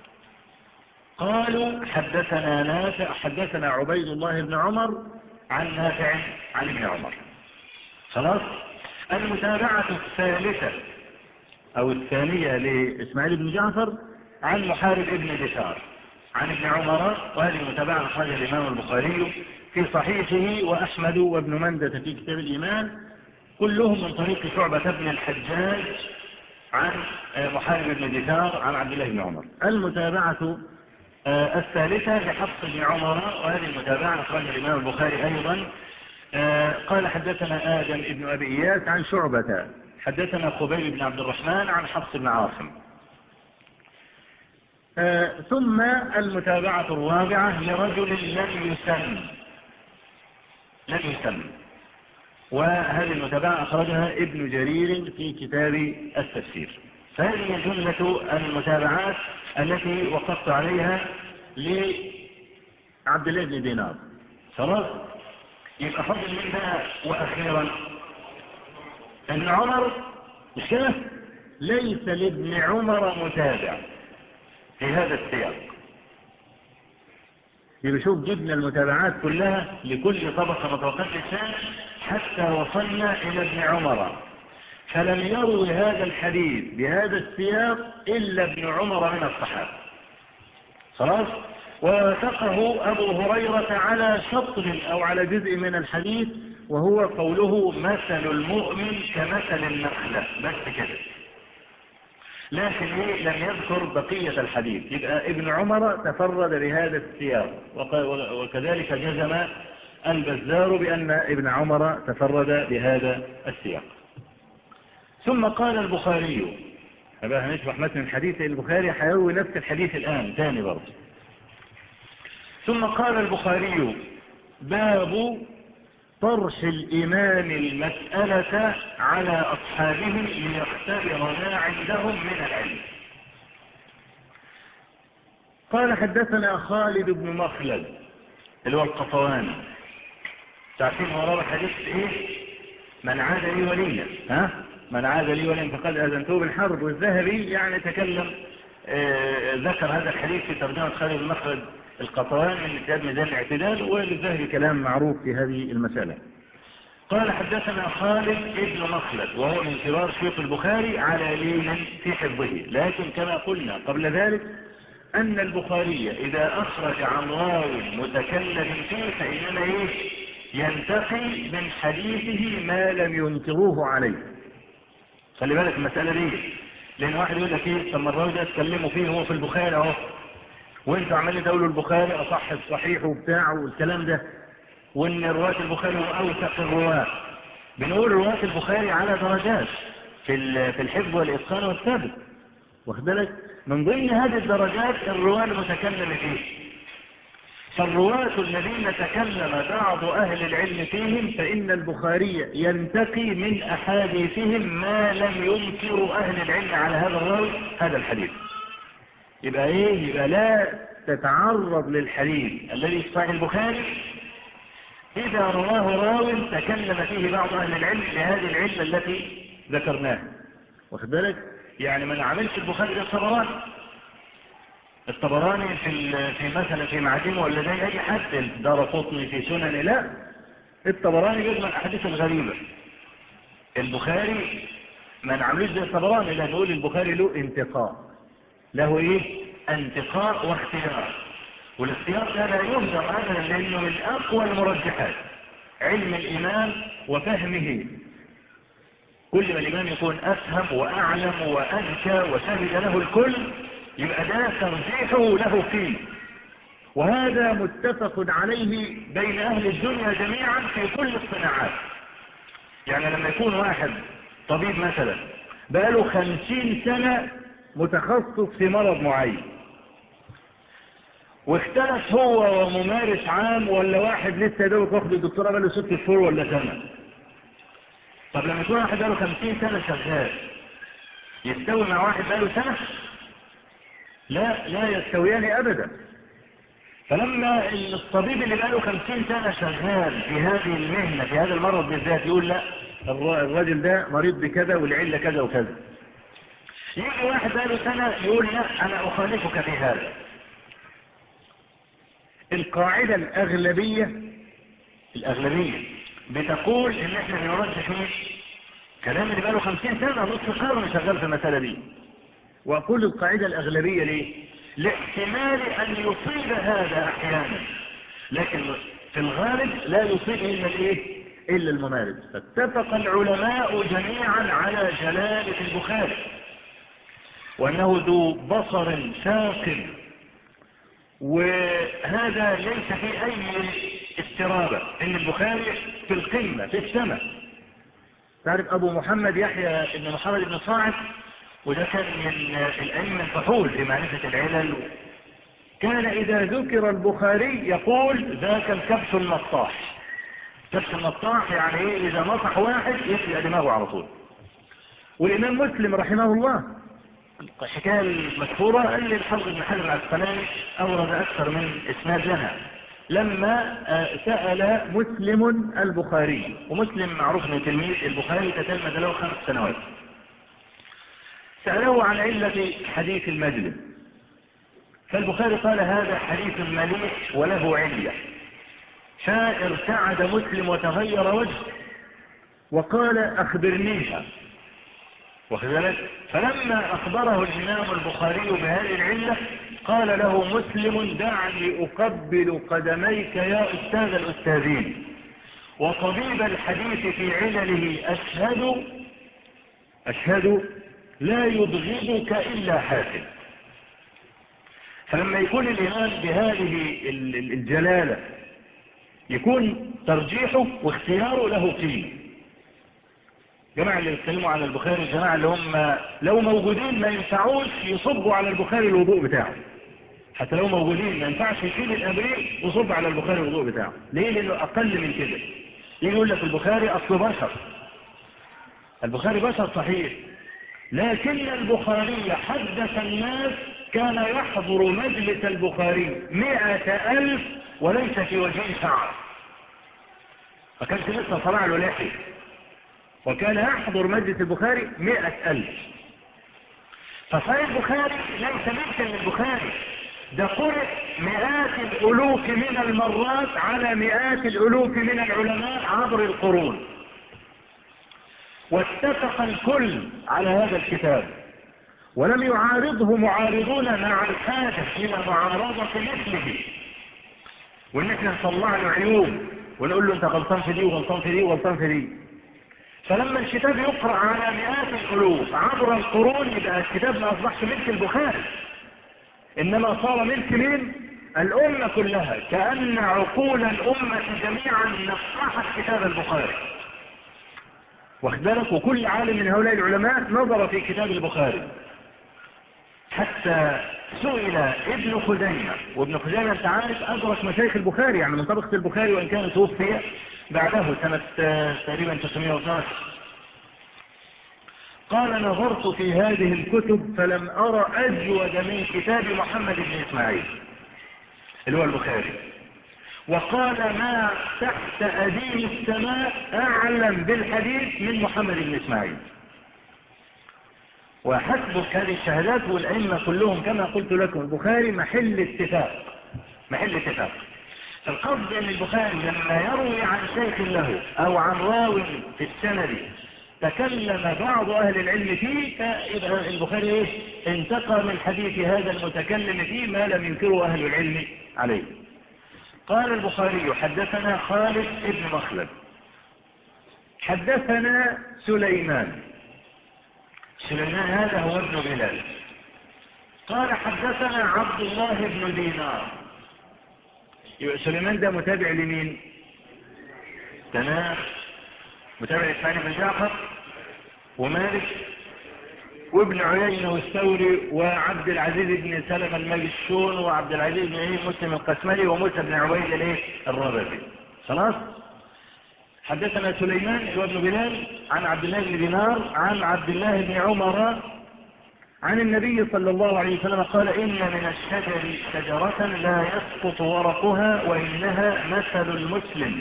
قالوا حدثنا نافع، حدثنا عبيد الله بن عمر عن نافع عن ابن عمر. خلاص. المتابعة الثالثة أو الثانية لإسماعيل بن جعفر عن محارب ابن دثار عن ابن عمر، وهذه المتابعة أخرجها الإمام البخاري في صحيحه وأحمد وابن مندة في كتاب الإيمان، كلهم من طريق شعبة بن الحجاج عن محارب ابن دثار عن عبد الله بن عمر. المتابعة الثالثة لحفص بن عمر، وهذه المتابعة أخرجها الإمام البخاري أيضا. قال حدثنا آدم ابن أبي إياس عن شعبة حدثنا خبيب بن عبد الرحمن عن حفص بن عاصم. ثم المتابعة الرابعة لرجل لم يسم، وهذه المتابعة أخرجها ابن جرير في كتاب التفسير. فهذه جملة المتابعات التي وقفت عليها لعبد الله بن دينار. خلاص. يبقى فضل من بقى. وأخيرا ابن عمر شاف ليس لابن عمر متابع في هذا السياق. يبقى شوف جبنا المتابعات كلها لكل طبقة من طبقات الإسلام حتى وصلنا إلى ابن عمر، فلم يروي هذا الحديث بهذا السياق إلا ابن عمر من الصحابة. خلاص. ووثقه أبو هريرة على شطر أو على جزء من الحديث، وهو قوله مثل المؤمن كمثل النخلة، بس كده، لكن لم يذكر بقية الحديث. يبقى ابن عمر تفرد بهذا السياق، وكذلك جزم البزار بأن ابن عمر تفرد بهذا السياق. ثم قال البخاري، أبقى هنشرح مثل الحديث البخاري حيروي نفس الحديث الآن تاني برضه. ثم قال البخاري: باب طرح الإمام المسألة على أصحابه ليختبر ما عندهم من العلم. قال: حدثنا خالد بن مخلد اللي هو القطواني، تعرفين وراه حديث ايه؟ من عاد لي وليا، من عاد لي وليا فقد آذنته بالحرب. والذهبي يعني تكلم ذكر هذا الحديث في ترجمة خالد بن مخلد القطواني من كتاب ميزان الاعتدال، وللذهبي كلام معروف في هذه المسألة. قال: حدثنا خالد بن مخلد وهو من كبار شيوخ البخاري على لين في حفظه، لكن كما قلنا قبل ذلك أن البخاري إذا أخرج عن راو متكلم فيه فإنما ينتقي من حديثه ما لم ينكروه عليه. خلي بالك المسألة دي، لأن واحد يقول لك طب ما الراوي ده اتكلموا فيه هو في البخاري اهو، وانتوا عمالين تقولوا البخاري أصح الصحيح وبتاعه والكلام ده، وان رواة البخاري هو أوثق الرواة. بنقول رواة البخاري على درجات في الحفظ والإتقان والثبت، واخد بالك؟ من ضمن هذه الدرجات الرواة المتكلم فيه. فالرواة الذين تكلم بعض أهل العلم فيهم فإن البخاري ينتقي من أحاديثهم ما لم ينكر أهل العلم على هذا الراوي هذا الحديث. يبقى لا تتعرض للحديث الذي في صحيح البخاري إذا رواه راو تكلم فيه بعض أهل العلم لهذه العلة التي ذكرناها، واخد بالك؟ يعني ما نعملش البخاري ده الطبراني في مثلا في معجمه ولا زي اي حد، الدارقطني في سنن، لا، الطبراني يجمع الاحاديث الغريبه. البخاري ما نعملوش زي الطبراني، لا، نقول البخاري له انتقاء، له انتقاء واختيار، والاختيار ده لا يهدر ابدا لانه من اقوى المرجحات علم الامام وفهمه. كل ما الامام يكون افهم واعلم واذكى وشهد له الكل يبقى ده ترجيحه له فيه، وهذا متفق عليه بين أهل الدنيا جميعا في كل الصناعات. يعني لما يكون واحد طبيب مثلا بقاله 50 سنة متخصص في مرض معين، واختلف هو وممارس عام ولا واحد لسه دوك واخد الدكتوراه بقاله 6 شهور ولا سنة، طب لما يكون واحد بقاله 50 سنة شغال يستوي مع واحد بقاله سنة؟ لا يستويان أبدا. فلما الطبيب اللي بقاله 50 سنة شغال في هذه المهنة في هذا المرض بالذات يقول لا الراجل ده مريض بكذا والعلة كذا وكذا، يجي واحد بقاله سنة يقول لا أنا أخالفك في هذا. القاعدة الأغلبية بتقول إن احنا بنرجح كلام اللي بقاله 50 سنة نصف قرن شغال في المسألة دي. وأقول القاعدة الأغلبية ليه؟ لاحتمال أن يصيب هذا أحيانا، لكن في الغالب لا يصيب إلا الممارس. فاتفق العلماء جميعا على جلالة البخاري وأنه ذو بصر ثاقب، وهذا ليس في أي استرابة، إن البخاري في القمة في السماء. تعرف أبو محمد يحيى بن محمد بن صاعد، وده كان من الأئمة الفحول في معرفة العلل، كان إذا ذكر البخاري يقول ذاك الكبش النطاح. كبش النطاح يعني إذا نطح واحد يسلق دماغه على طول. والإمام مسلم رحمه الله الحكاية المشهورة اللي الحافظ بن حجر العسقلاني أورد أكثر من إسناد لها، لما سأل مسلم البخاري، ومسلم معروف من تلميذ البخاري تتلمذ له 5 سنوات، سأله عن علة حديث المجلس، فالبخاري قال هذا حديث مليح وله علة، فارتعد مسلم وتغير وجهه وقال أخبرنيها، وكذلك فلما أخبره الإمام البخاري بهذه العلة قال له مسلم دعني أقبل قدميك يا أستاذ الأستاذين، وطبيب الحديث في علله أشهد لا يبغضك إلا حاسد. فلما يكون الإمام بهذه الجلالة يكون ترجيحه واختياره له قيمة. جماعة اللي يتكلموا على البخاري، الجماعة اللي هم لو موجودين ما ينفعوش يصبوا على البخاري الوضوء بتاعه، حتى لو موجودين ما ينفعش يشيل الابريق وصب على البخاري الوضوء بتاعه. ليه؟ لانه اقل من كده. يقول لك البخاري اصله بشر، البخاري بشر صحيح، لكن البخاري حدث الناس كان يحضر مجلس البخاري 100,000 وليس في وجهه شعر، ما كانش لسه طلع له لحية، وكان يحضر مجلس البخاري 100,000. فصحيح البخاري ليس ملكا للبخاري، ده قرئ مئات الألوف من المرات على مئات الألوف من العلماء عبر القرون، واتفق الكل على هذا الكتاب، ولم يعارضه معارضون مع الحاجة إلى معارضة مثله، وإن احنا نطلع له عيوب ونقول له أنت غلطان في دي وغلطان في دي وغلطان في دي. فلما الكتاب يقرأ على مئات الألوف عبر القرون يبقى الكتاب ما أصبحش ملك البخاري، إنما صار ملك من الأمة كلها، كأن عقول الأمة جميعا نصحت كتاب البخاري. واخد بالك؟ وكل عالم من هؤلاء العلماء نظر في كتاب البخاري، حتى سئل ابن خزيمة، وابن خزيمة انت عارف أدرك مشايخ البخاري، يعني من طبقة البخاري، وإن كان توفي بعده سنة تقريبا 912. قال نظرت في هذه الكتب فلم أرى أجود من كتاب محمد بن إسماعيل اللي هو البخاري، وقال ما تحت أديم السماء أعلم بالحديث من محمد بن إسماعيل. وحسبك هذه الشهادات، والأئمة كلهم كما قلت لكم البخاري محل اتفاق، محل اتفاق. القصد أن البخاري لما يروي عن شيخ له أو عن راوي في السند تكلم بعض أهل العلم فيه، فيبقى البخاري انتقى من حديث هذا المتكلم فيه ما لم ينكره أهل العلم عليه. قال البخاري حدثنا خالد بن مخلد حدثنا سليمان هذا هو ابن بلال قال حدثنا عبد الله بن دينار. يبقى سليمان ده متابع لمين؟ تمام، متابع إسماعيل بن جعفر ومالك وابن عيينة والثوري وعبد العزيز بن سلمة المجشون وعبد العزيز بن مسلم القسملي وموسى بن عبيد الربابي. خلاص. حدثنا سليمان وابن بلال عن عبد الله بن دينار عن عبد الله بن عمر عن النبي صلى الله عليه وسلم قال إن من الشجر شجرة لا يسقط ورقها وإنها مثل المسلم،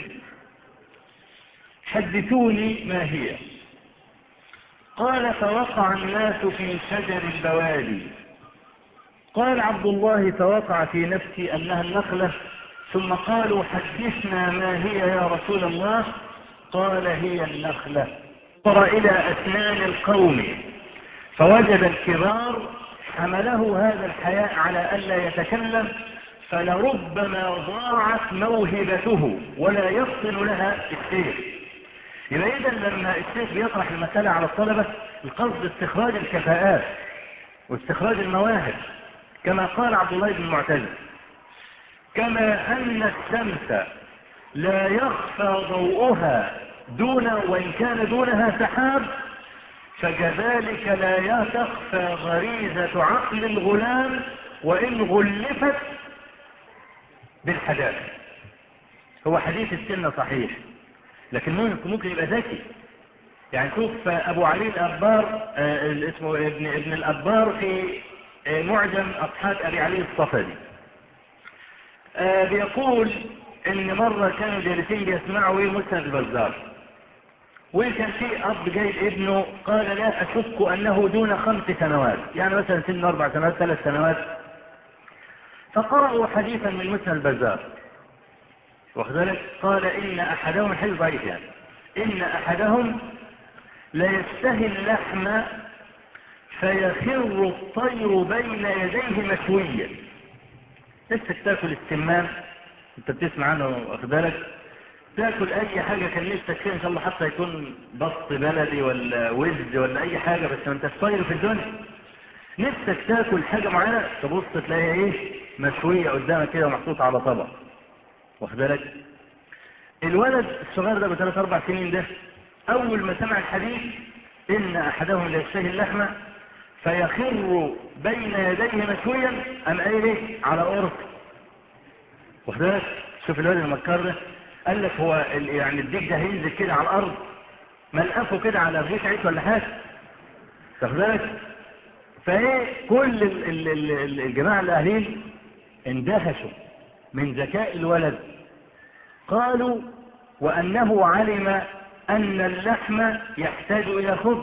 حدثوني ما هي؟ قال فوقع الناس في شجر البوادي. قال عبد الله فوقع في نفسي أنها النخلة، ثم قالوا حدثنا ما هي يا رسول الله؟ قال هي النخلة. نظر إلى أسنان القوم فوجد الكبار حمله هذا الحياء على ألا يتكلم، فلربما ضاعت موهبته ولا يفصل لها السيف. يبقى إذا لما الشيخ بيطرح المسألة على الطلبة القصد استخراج الكفاءات واستخراج المواهب، كما قال عبد الله بن معتز كما أن الشمس لا يخفى ضوءها وإن كان دونها سحاب، فكذلك لا تخفى غريزة عقل الغلام وإن غلفت بالحداث. هو حديث السنة صحيح، لكن ممكن يبقى ذكي. يعني شوف أبو علي الأبار اسمه ابن الأبار في معجم أصحاب أبي علي الصفدي بيقول إن مرة كانوا جالسين بيسمعوا مسند البزار، وكان في أب جايب ابنه قال لا أشك أنه دون 5 سنوات، يعني مثلا سن 4 سنوات 3 سنوات، فقرأوا حديثا من مسند البزار وخذلك قال إن أحدهم حديث ضعيف يعني إن أحدهم لا يشتهي اللحم فيخر الطير بين يديه مشويا. نفسك تاكل السمان، انت بتسمع عنه واخدالك، تاكل اي حاجة كان نفسك فيها ان شاء الله، حتى يكون بط بلدي ولا وز ولا اي حاجة، بس ما انت طاير في الدنيا نفسك تاكل حاجة معينة تبص تلاقيها مشوية قدامك كده ومحطوطة على طبق واخدالك. الولد الصغير ده ب3 4 سنين ده اول ما سمع الحديث ان احدهم لا يشتهي اللحمة فيخر بين يديه مشويا أم ايه على قرص. واخدلك؟ شوف الواد المكار ده، قال لك هو يعني الديك ده هينزل كده على الارض ملقفه كده على رغيف عيش ولا حاجه. واخدلك؟ فايه كل الجماعه الاهلين اندهشوا من ذكاء الولد، قالوا وانه علم ان اللحم يحتاج الى خبز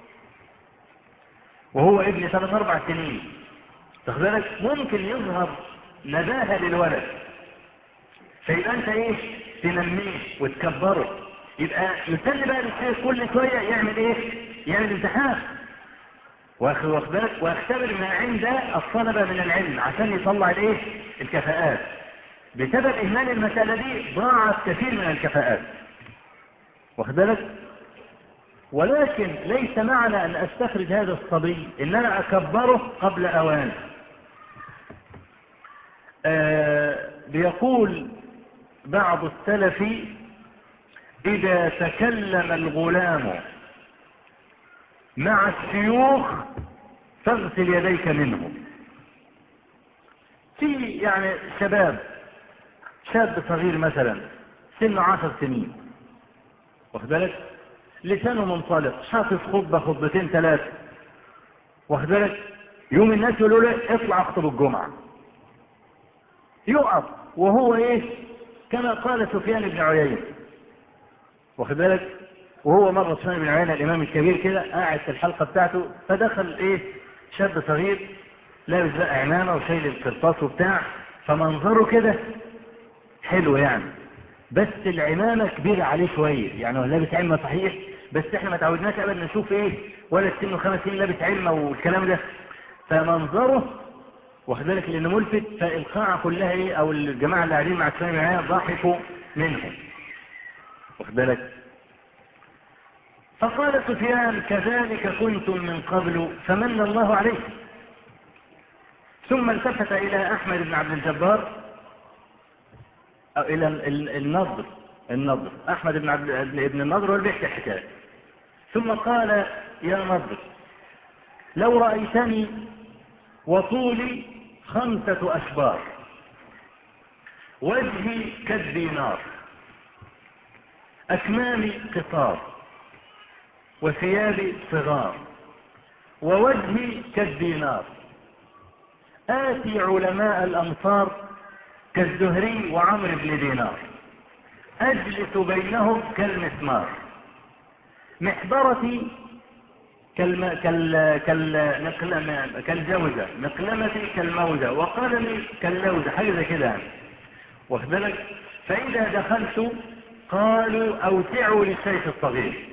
وهو ابن 3-4 سنين. واخدلك؟ ممكن يظهر نباهه للولد، فيبقى انت ايه تنميه وتكبره، يبقى مستني بقى الشيخ كل شويه يعمل ايه؟ يعمل امتحان واخدلك ويختبر ما عند الطلبه من العلم عشان يطلع الايه؟ الكفاءات. بسبب اهمال المساله دي ضاعت كثير من الكفاءات. واخدلك؟ ولكن ليس معنى ان استخرج هذا الصبي ان انا اكبره قبل اوان. بيقول بعض السلف إذا تكلم الغلام مع الشيوخ فاغسل يديك منه. في يعني شاب صغير مثلا سنه 10 سنين، واخد بالك؟ لسانه منطلق، حافظ خطبة 2-3، واخد بالك؟ يوم الناس يقولوا له اطلع اخطب الجمعة، يقف وهو ايه كما قال سفيان بن عيينة، واخد بالك؟ وهو مرة سفيان بن عيينة الامام الكبير كده قاعد في الحلقة بتاعته، فدخل ايه شاب صغير لابس بقى عمامة وشايل القرطاس وبتاع، فمنظره كده حلو يعني، بس العمامة كبيرة عليه شوية، يعني هو لابس عمة صحيح بس احنا ما تعودناش ابدا نشوف ايه ولا سنه 5 سنين لابس عمة والكلام ده، فمنظره واخد بالك لانه ملفت، فالقاعة كلها ايه او الجماعة اللي قاعدين مع السلام معايا ضحكوا منه، واخد بالك؟ فقال سفيان كذلك كنتم من قبل فمن الله عليكم. ثم التفت الى احمد بن عبد الجبار او الى النضر احمد بن ابن النضر واللي بيحكي الحكايه، ثم قال يا نضر لو رايتني وطولي 5 أشبار، وجهي كالدينار، أكمامي قصار، وثيابي صغار، ووجهي كالدينار، آتي علماء الأمصار كالزهري وعمرو بن دينار، أجلس بينهم كالمسمار، محبرتي كالجوزة، مقلمتي كالموزة، وقلمي كاللوزة، حاجة زي كده يعني، واخد بالك؟ فإذا دخلت قالوا أوسعوا للشيخ الصغير،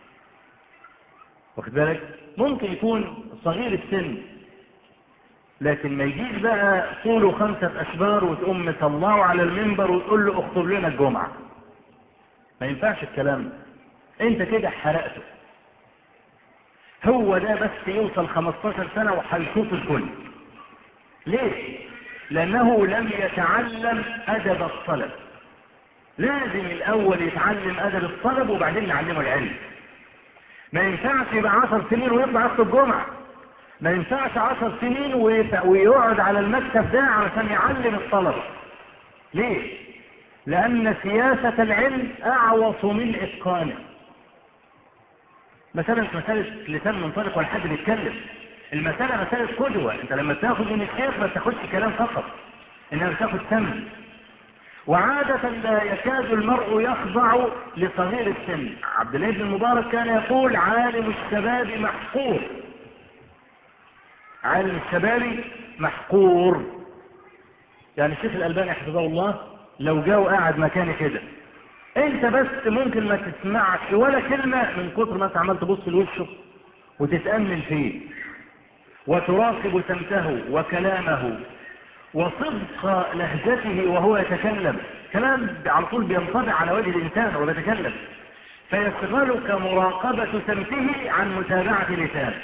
واخد بالك؟ ممكن يكون صغير السن لكن ما يجيش بقى طوله 5 أشبار وتقوم مطلعه على المنبر وتقول له اخطب لنا الجمعة، ما ينفعش الكلام، انت كده حرقته. هو ده بس يوصل 15 سنة وهيشوف الكل. ليه؟ لأنه لم يتعلم أدب الطلب. لازم الأول يتعلم أدب الطلب وبعدين نعلمه العلم. ما ينفعش يبقى 10 سنين ويطلع يخطب جمعة، ما ينفعش 10 سنين ويقعد على المكتب ده علشان يعلم الطلبة. ليه؟ لأن سياسة العلم أعوص من إتقانه. مسألة مش مسألة لسان منطلق ولا حد بيتكلم، المسألة مسألة قدوة. انت لما تاخد من الشيخ ما تاخدش كلام فقط، انما تاخد سمع. وعادة لا يكاد المرء يخضع لصغير السن. عبد الله بن المبارك كان يقول عالم الشباب محقور، عالم الشباب محقور. يعني الشيخ الألباني حفظه الله لو جاء وقاعد مكاني كده انت بس ممكن ما تسمعش ولا كلمة من كتر ما انت عمال تبص لوشه وتتأمل فيه وتراقب سمته وكلامه وصدق لهجته وهو يتكلم، كلام على طول بينطبع على وجه الإنسان وهو يتكلم، فيشغلك مراقبة سمته عن متابعة لسانه.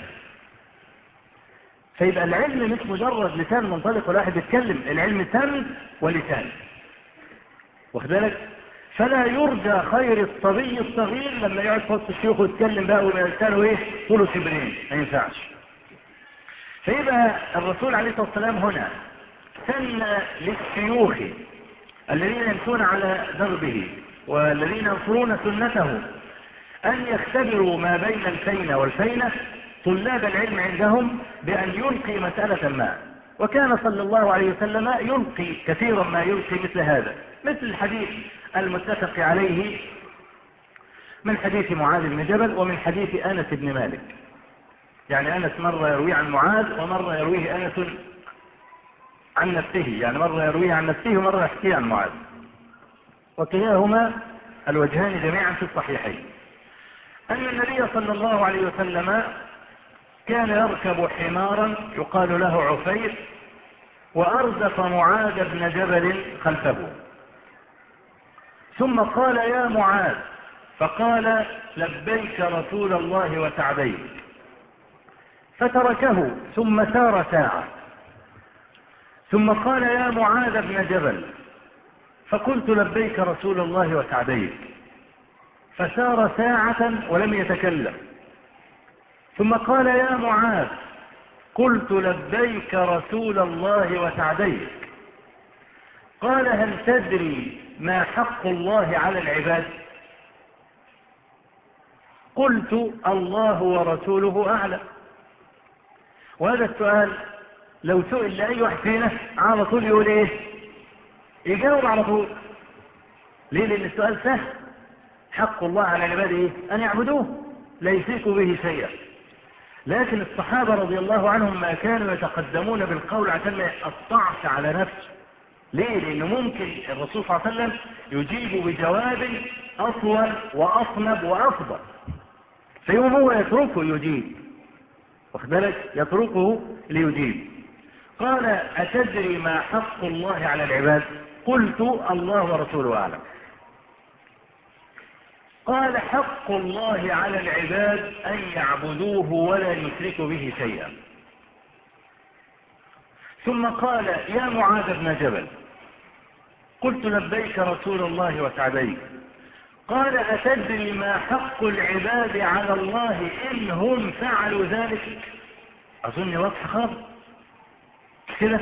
فيبقى العلم مش مجرد لسان منطلق ولا واحد يتكلم، العلم سمع ولسان، واخد بالك؟ فلا يرجى خير الصبي الصغير لما يقعد في وسط الشيوخ ويتكلم بقى ويبقى لسانه ايه طوله شبرين، ما ينفعش. فيبقى الرسول عليه الصلاة والسلام هنا سن للشيوخ الذين يمشون على دربه والذين ينصرون سنته أن يختبروا ما بين الفينة والفينة طلاب العلم عندهم بأن يلقي مسألة ما. وكان صلى الله عليه وسلم يلقي كثيرا ما يلقي مثل هذا، مثل الحديث المتفق عليه من حديث معاذ بن جبل ومن حديث أنس بن مالك. يعني أنس مرة يرويه عن معاذ ومرة يرويه أنس عن نفسه، يعني مرة يرويه عن نفسه ومرة يحكيه عن معاذ، وكلاهما الوجهان جميعا في الصحيحين. أن النبي صلى الله عليه وسلم كان يركب حمارا يقال له عفير، وأردف معاذ بن جبل خلفه، ثم قال يا معاذ، فقال لبيك رسول الله وسعديك، فتركه ثم سار ساعة، ثم قال يا معاذ بن جبل، فقلت لبيك رسول الله وسعديك، فسار ساعة ولم يتكلم، ثم قال يا معاذ، قلت لبيك رسول الله وسعديك، قال هل تدري ما حق الله على العباد؟ قلت الله ورسوله أعلم. وهذا السؤال لو سئل لأي واحد فينا على طول يقول ايه؟ يجاوب على طول. ليه؟ لأن السؤال سهل. حق الله على العباد ايه؟ أن يعبدوه لا يشركوا به شيئا. لكن الصحابة رضي الله عنهم ما كانوا يتقدمون بالقول عشان ما يقطعش على نفسه. ليه؟ لأنه ممكن الرسول صلى الله عليه وسلم يجيب بجواب أطول وأصنب وأفضل، فيوم هو يتركه يجيب، واخد بالك؟ يتركه ليجيب. قال أتدري ما حق الله على العباد؟ قلت الله ورسوله أعلم. قال حق الله على العباد أن يعبدوه ولا يشركوا به شيئا. ثم قال يا معاذ بن جبل، قلت لبيك رسول الله وسعديك، قال أتدري ما حق العباد على الله إن هم فعلوا ذلك؟ أظن واضح خالص كده.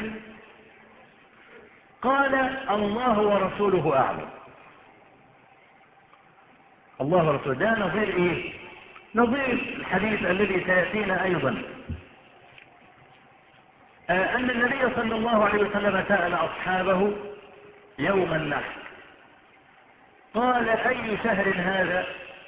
قال الله ورسوله أعلم. الله ورسوله ده نظير ايه؟ نظير الحديث الذي سيأتينا ايضا، ان النبي صلى الله عليه وسلم سأل اصحابه يوم النحر، قال اي شهر هذا؟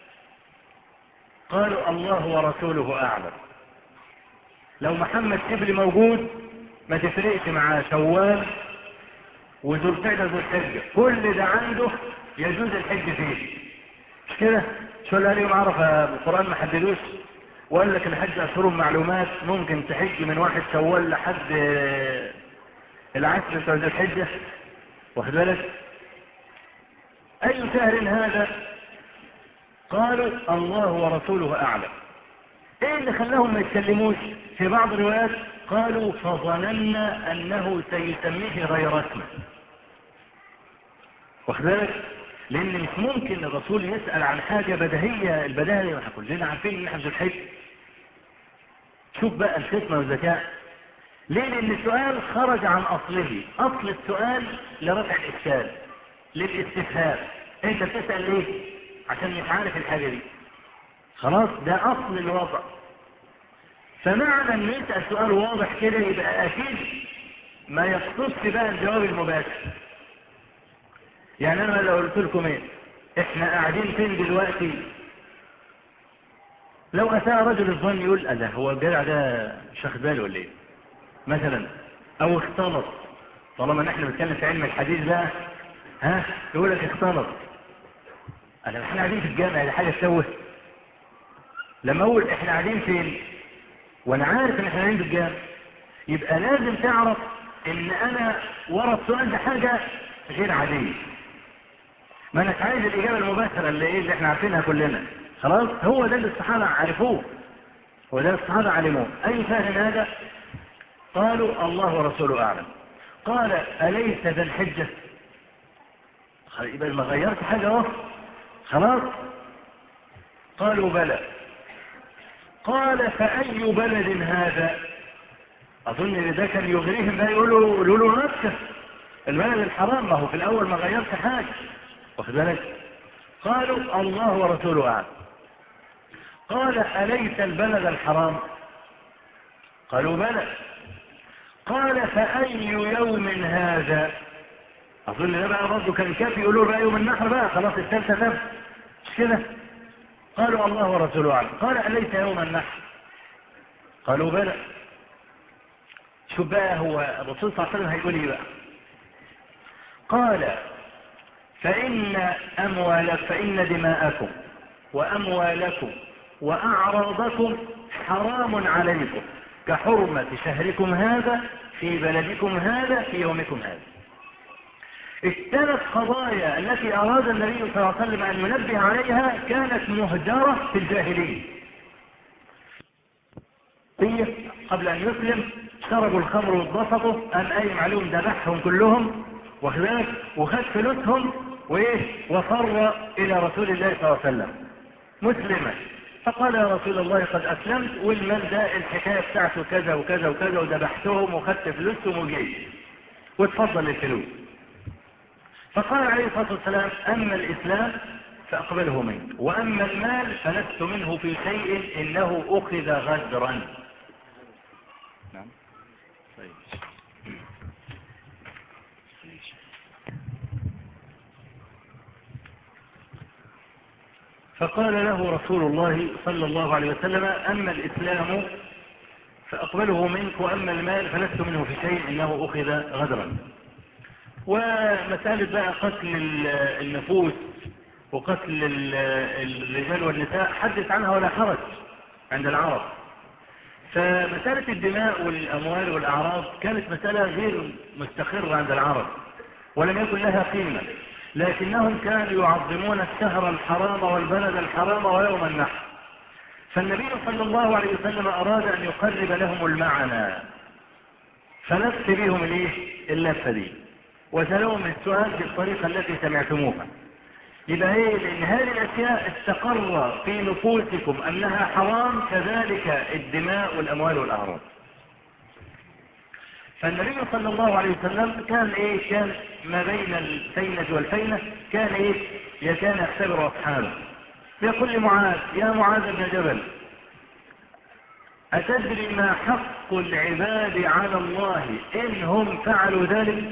قالوا الله ورسوله اعلم. لو محمد شبل موجود ما تفرقش معاه شوال وذو القعدة ذو الحجة، كل ده عنده يجوز الحج فيه، مش كده؟ شو اللي اليوم عرفة القرآن ما حددوش وقال لك الحج أشهر معلومات، ممكن تحج من 1 شوال لحد العشر بتاع ذي الحجة، واخد بالك؟ أي شهر هذا؟ قالوا الله ورسوله أعلم. إيه اللي خلاهم ما يتكلموش؟ في بعض الروايات قالوا فظننا أنه سيسميه غير اسمه، واخد بالك؟ لأن مش ممكن الرسول يسأل عن حاجة بديهية، البداهة احنا كلنا عارفين ان احنا ذو الحج. شوف بقى الحكمة والذكاء. ليه؟ لأن السؤال خرج عن أصله. أصل السؤال لرفع الإشكال، للاستفهام. أنت بتسأل ليه؟ عشان مش عارف الحاجة دي. خلاص ده أصل الوضع. فمعنى أن يسأل سؤال واضح كده يبقى أكيد ما يقصدش بقى الجواب المباشر. يعني أنا لو قلت لكم إيه؟ إحنا قاعدين فين دلوقتي؟ لو أتى رجل الظن يقول ألا هو الجدع ده مش واخد باله ولا إيه؟ مثلا، أو اختلط. طالما نحن بنتكلم في علم الحديث ده، يقول لك اختلط. احنا قاعدين في الجامع، دي حاجة تسوه. لما أقول إحنا قاعدين فين وأنا عارف إن إحنا قاعدين في الجامع، يبقى لازم تعرف إن أنا ورا السؤال ده حاجة غير عادية. ما أنا عايز الإجابة المباشرة اللي إحنا عارفينها كلنا. خلاص، هو ده اللي الصحابة عرفوه، هو ده الصحابة علموه. أي فاهم هذا؟ قالوا الله ورسوله أعلم. قال أليس ذا الحجة؟ يبقى ما غيرت حاجة اهو. خلاص. قالوا بلى. قال فأي بلد هذا؟ أظن إن ده كان يغريهم بقى، يقولوا له مكة البلد الحرام، ما هو في الأول ما غيرش حاجة، واخد بالك؟ قالوا الله ورسوله أعلم. قال أليس البلد الحرام؟ قالوا بلى. قال فأي يوم هذا؟ أظن ده بقى برضه كان كافي يقولوا بقى يوم النحر بقى، خلاص الثالثة تم، مش كده؟ قالوا الله ورسوله أعلم. قال أليس يوم النحر؟ قالوا بلى. شوف بقى هو الرسول صلى الله عليه وسلم هيقول ايه بقى؟ قال فإن دماءكم وأموالكم وأعراضكم حرام عليكم كحرمة شهركم هذا في بلدكم هذا في يومكم هذا. الثلاث قضايا التي أراد النبي صلى الله عليه وسلم أن ينبه عليها كانت مهدرة في الجاهلية. قبل أن يسلم شربوا الخمر واتبسطوا، قام قايم عليهم ذبحهم كلهم وخد فلوسهم وفر إلى رسول الله صلى الله عليه وسلم مسلما، فقال يا رسول الله قد أسلمت والمال ده الحكاية بتاعته كذا وكذا وكذا وذبحتهم وخدت فلوسهم وجيت واتفضل الفلوس. فقال عليه الصلاة والسلام أما الإسلام فأقبله منه، وأما المال فلست منه في شيء إنه أخذ غدرا. نعم. فقال له رسول الله صلى الله عليه وسلم أما الإسلام فأقبله منك، وأما المال فلست منه في شيء إنه أخذ غدرا. ومسألة بقى قتل النفوس وقتل الرجال والنساء حدث عنها ولا حرج عند العرب. فمسألة الدماء والأموال والأعراض كانت مسألة غير مستقرة عند العرب ولم يكن لها قيمة، لكنهم كانوا يعظمون الشهر الحرام والبلد الحرام ويوم النحر. فالنبي صلى الله عليه وسلم أراد أن يقرب لهم المعنى فلف بهم اللفة دي وسألهم السؤال بالطريقة التي سمعتموها. يبقى لأن هذه الأشياء استقر في نفوسكم أنها حرام، كذلك الدماء والأموال والأعراض. فالنبي صلى الله عليه وسلم كان ما بين الفينة والفينة كان يختبر أصحابه، يقول لمعاذ يا معاذ بن جبل أتدري ما حق العباد على الله إن هم فعلوا ذلك؟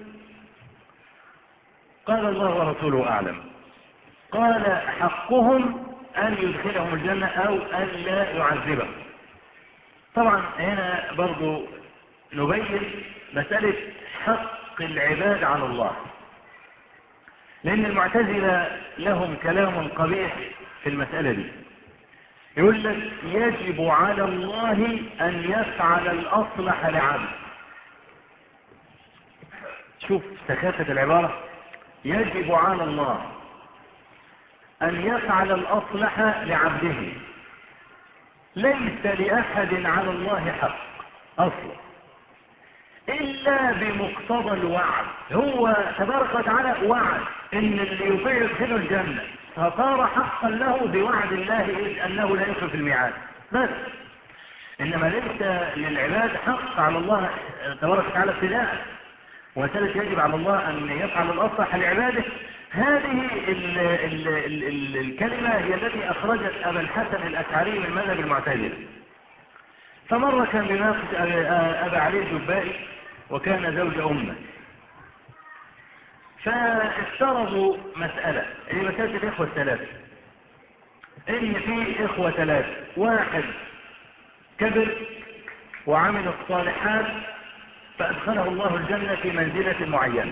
قال الله ورسوله أعلم. قال حقهم أن يدخلهم الجنة أو أن لا يعذبهم. طبعا هنا برضو نبين مسألة حق العباد على الله، لأن المعتزلة لهم كلام قبيح في المسألة دي. يقول لك يجب على الله أن يفعل الأصلح لعبد. شوف سخافة العبارة، يجب على الله أن يفعل الأصلح لعبده، ليس لأحد على الله حق أصلا إلا بمقتضى الوعد. هو تبارك وتعالى وعد إن اللي يطيع يدخله الجنة، فصار حقا له بوعد الله إذ أنه لا يخلف الميعاد بس. إنما ليس للعباد حق على الله تبارك وتعالى ابتداء. وثالث يجب على الله أن يفعل الأصلح لعباده. هذه الكلمة هي التي أخرجت أبا الحسن الأشعري من مذهب المعتزلة. فمرة كان بيناقش أبا علي الجبائي وكان زوج أمه، فافترضوا مسألة، مسألة الإخوة الثلاثة، إن في إخوة ثلاثة، واحد كبر وعمل الصالحات فأدخله الله الجنة في منزلة معينة،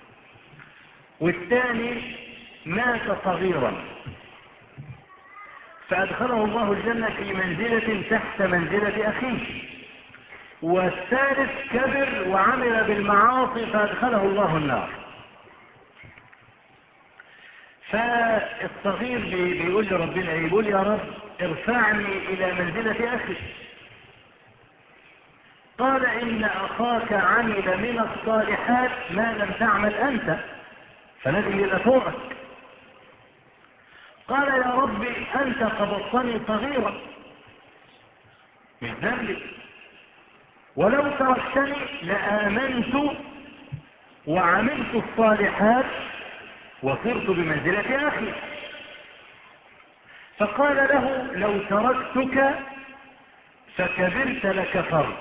والثاني مات صغيرا فأدخله الله الجنة في منزلة تحت منزلة أخيه، والثالث كبر وعمل بالمعاصي فأدخله الله النار. فالصغير بيقول لربنا يقول يا رب ارفعني إلى منزلة أخي. قال إن أخاك عمل من الصالحات ما لم تعمل أنت فنزل إلى فوقك. قال يا رب أنت قبضتني صغيرا مش ذنبي، ولو تركتني لآمنت وعملت الصالحات وصرت بمنزلة أخي. فقال له لو تركتك فكبرت لكفرت،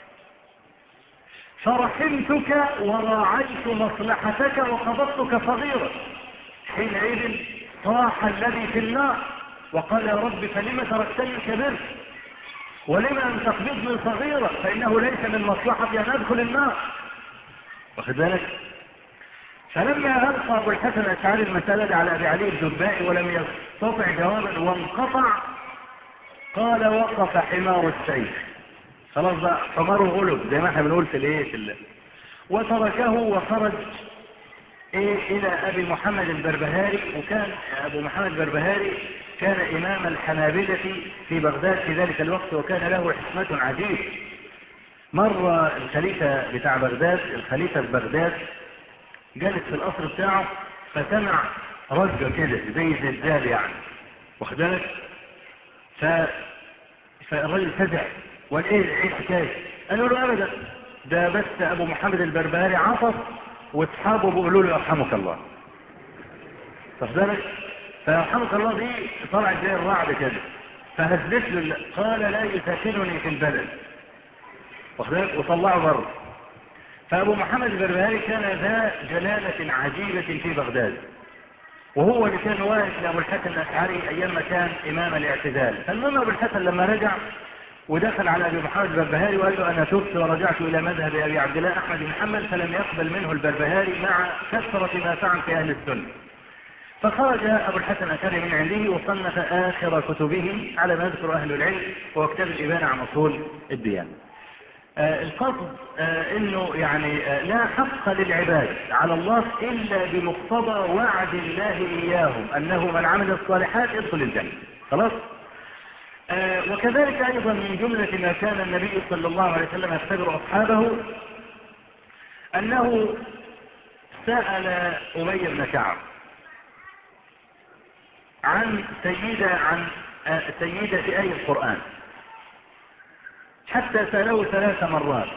فرحمتك وراعيت مصلحتك وقبضتك صغيرا. حينئذ صاح الذي في النار وقال يا رب فلم تركتني كبرت، ولم أن تقبضني صغيرا، فإنه ليس من مصلحتي أن أدخل النار. واخد بالك؟ فلما ألقى أبو الحسن الأشعري المسألة على أبي علي الجبائي ولم يستطع جوابا وانقطع، قال وقف حمار السيف. خلاص بقى حماره غلب زي ما احنا بنقول في الايه وتركه وخرج الى ابي محمد البربهاري. وكان ابو محمد البربهاري كان امام الحنابلة في بغداد في ذلك الوقت، وكان له حكمة عجيب. مرة الخليفة بتاع بغداد، الخليفة بغداد جالس في القصر بتاعه فسمع رجة كده زي زلزال يعني، واخد بالك؟ فالرجل فزع وايه الحكايه؟ قالوا له ابدا ده بس ابو محمد البربهاري عطس واصحابه بيقولوا له يرحمك الله. واخد بالك؟ فيرحمك الله دي طلعت زي الرعد كده، فهزت له قال لا يساكنني في البلد، واخد بالك؟ وطلعه بره. فابو محمد البربهاري كان ذا جلالة عجيبة في بغداد، وهو اللي كان واقف لابو الحسن الاشعري ايام ما كان امام الاعتزال. فالمهم ابو الحسن لما رجع ودخل على ابي محمد البربهاري وقال له انا تبت ورجعت الى مذهب ابي عبد الله احمد بن حنبل، فلم يقبل منه البربهاري مع كثرة ما فعل في اهل السنة. فخرج ابو الحسن الاشعري من عنده وصنف اخر كتبه على ما يذكر اهل العلم، وهو كتاب الابانة عن اصول الديانة. القصد انه يعني لا حق للعباد على الله الا بمقتضى وعد الله اياهم انه من عمل الصالحات يدخل الجنة. خلاص؟ وكذلك ايضا من جملة ما كان النبي صلى الله عليه وسلم يختبر اصحابه انه سأل ابي بن كعب عن سيدة آية القرآن، حتى سأله 3 مرات،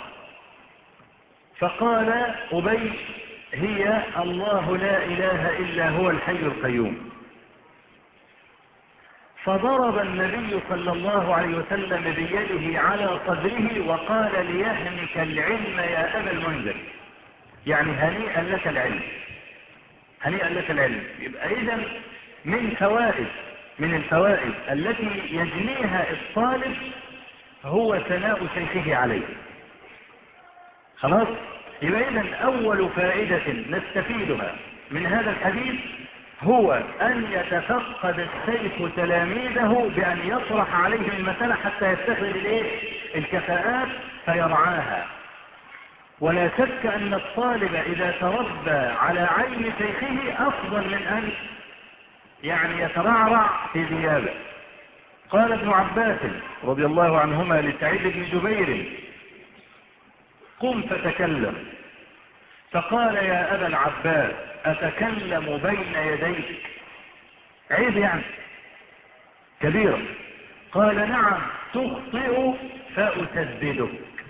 فقال أبي هي الله لا إله إلا هو الحي القيوم. فضرب النبي صلى الله عليه وسلم بيده على صدره وقال ليهنك العلم يا أبا المنذر، يعني هنيئا لك العلم، هنيئا لك العلم. يبقى إذن من الفوائد التي يجنيها الطالب هو ثناء شيخه عليه. خلاص؟ يبقى إذن أول فائدة نستفيدها من هذا الحديث هو أن يتفقد الشيخ تلاميذه بأن يطرح عليهم المسألة حتى يستخدم الكفاءات فيرعاها. ولا شك أن الطالب إذا تربى على عين شيخه أفضل من أن يعني يترعرع في غيابه. قال ابن عباس رضي الله عنهما لسعيد بن جبير قم فتكلم، فقال يا أبا العباس أتكلم بين يديك؟ عيب يعني كبير. قال نعم تخطئ فأسددك.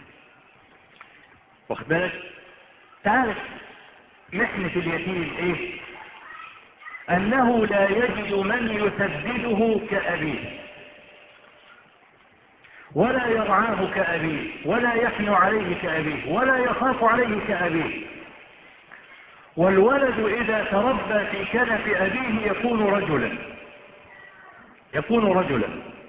واخد بالك؟ تعرف محنة اليتيم ايه؟ انه لا يجد من يسدده كأبيه، ولا يرعاه كأبيه، ولا يحن عليه كأبيه، ولا يخاف عليه كأبيه. والولد إذا تربى في كنف أبيه يكون رجلا.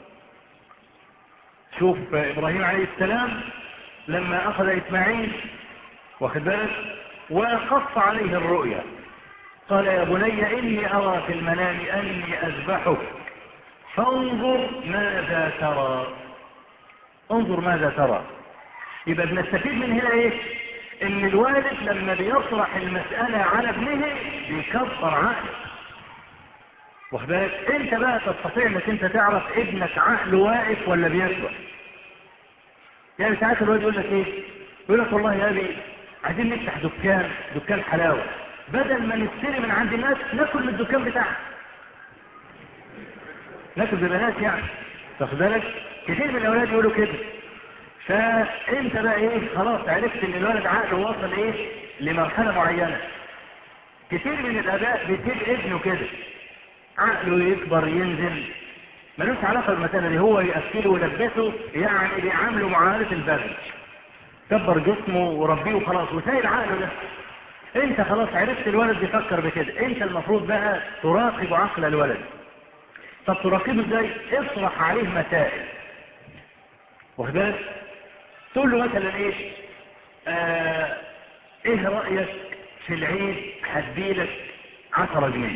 شوف إبراهيم عليه السلام لما أخذ إسماعيل واخد بالك وقص عليه الرؤيا، قال يا بني إني أرى في المنام أني أذبحك فانظر ماذا ترى. انظر ماذا ترى. يبقى بنستفيد من هنا ايه؟ ان الوالد لما بيطرح المسألة على ابنه بيكبر عقله. واخد بالك؟ انت بقى تستطيع انك انت تعرف ابنك عقله واقف ولا بيكبر. يعني ساعات الوالد يقول لك ايه؟ يقول لك والله يا ابي عايزين نفتح دكان حلاوة، بدل ما نشتري من عند الناس ناكل من الدكان بتاعنا، ناكل ببلاش يعني. واخد بالك؟ كثير من الاولاد يقولوا كده. فانت بقى ايه، خلاص عرفت ان الولد عقله وصل ايه لمرحلة معينة. كتير من الاباء بيسيب ابنه كده عقله يكبر ينزل، ملوش علاقة بالمسألة دي، هو يأكله ويلبسه، يعني بيعامله معاملة البغي، كبر جسمه وربيه وخلاص وسايب عقله ده. انت خلاص عرفت الولد بيفكر بكده، انت المفروض بقى تراقب عقل الولد. طب تراقبه ازاي؟ اطرح عليه مسائل، واخد بالك؟ تقول له مثلا ايه، ايه رأيك في العيد هديلك 10 جنيه،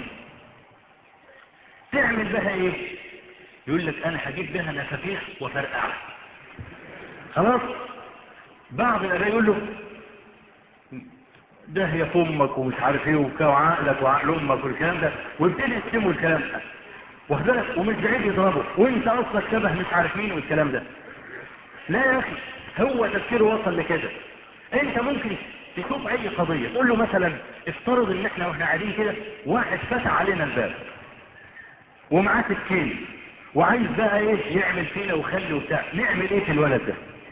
تعمل بها ايه؟ يقول لك انا هجيب بها نفافيخ وفرقعه. خلاص. بعض الاباء يقول له ده هي فمك ومش عارف ايه وعقلك وعقل امك والكلام ده، ويبتدي يسلموا الكلام ده، واخد بالك؟ ومش بعيد يضربه، وانت اصلك شبه مش عارف مين والكلام ده. لا يا اخي، هو تفكيره وصل لكده. انت ممكن تشوف اي قضية تقول له مثلا افترض ان احنا واحنا قاعدين كده واحد فتح علينا الباب ومعاه سكين وعايز بقى ايه يعمل فينا وخلي وبتاع، نعمل ايه في الولد ده؟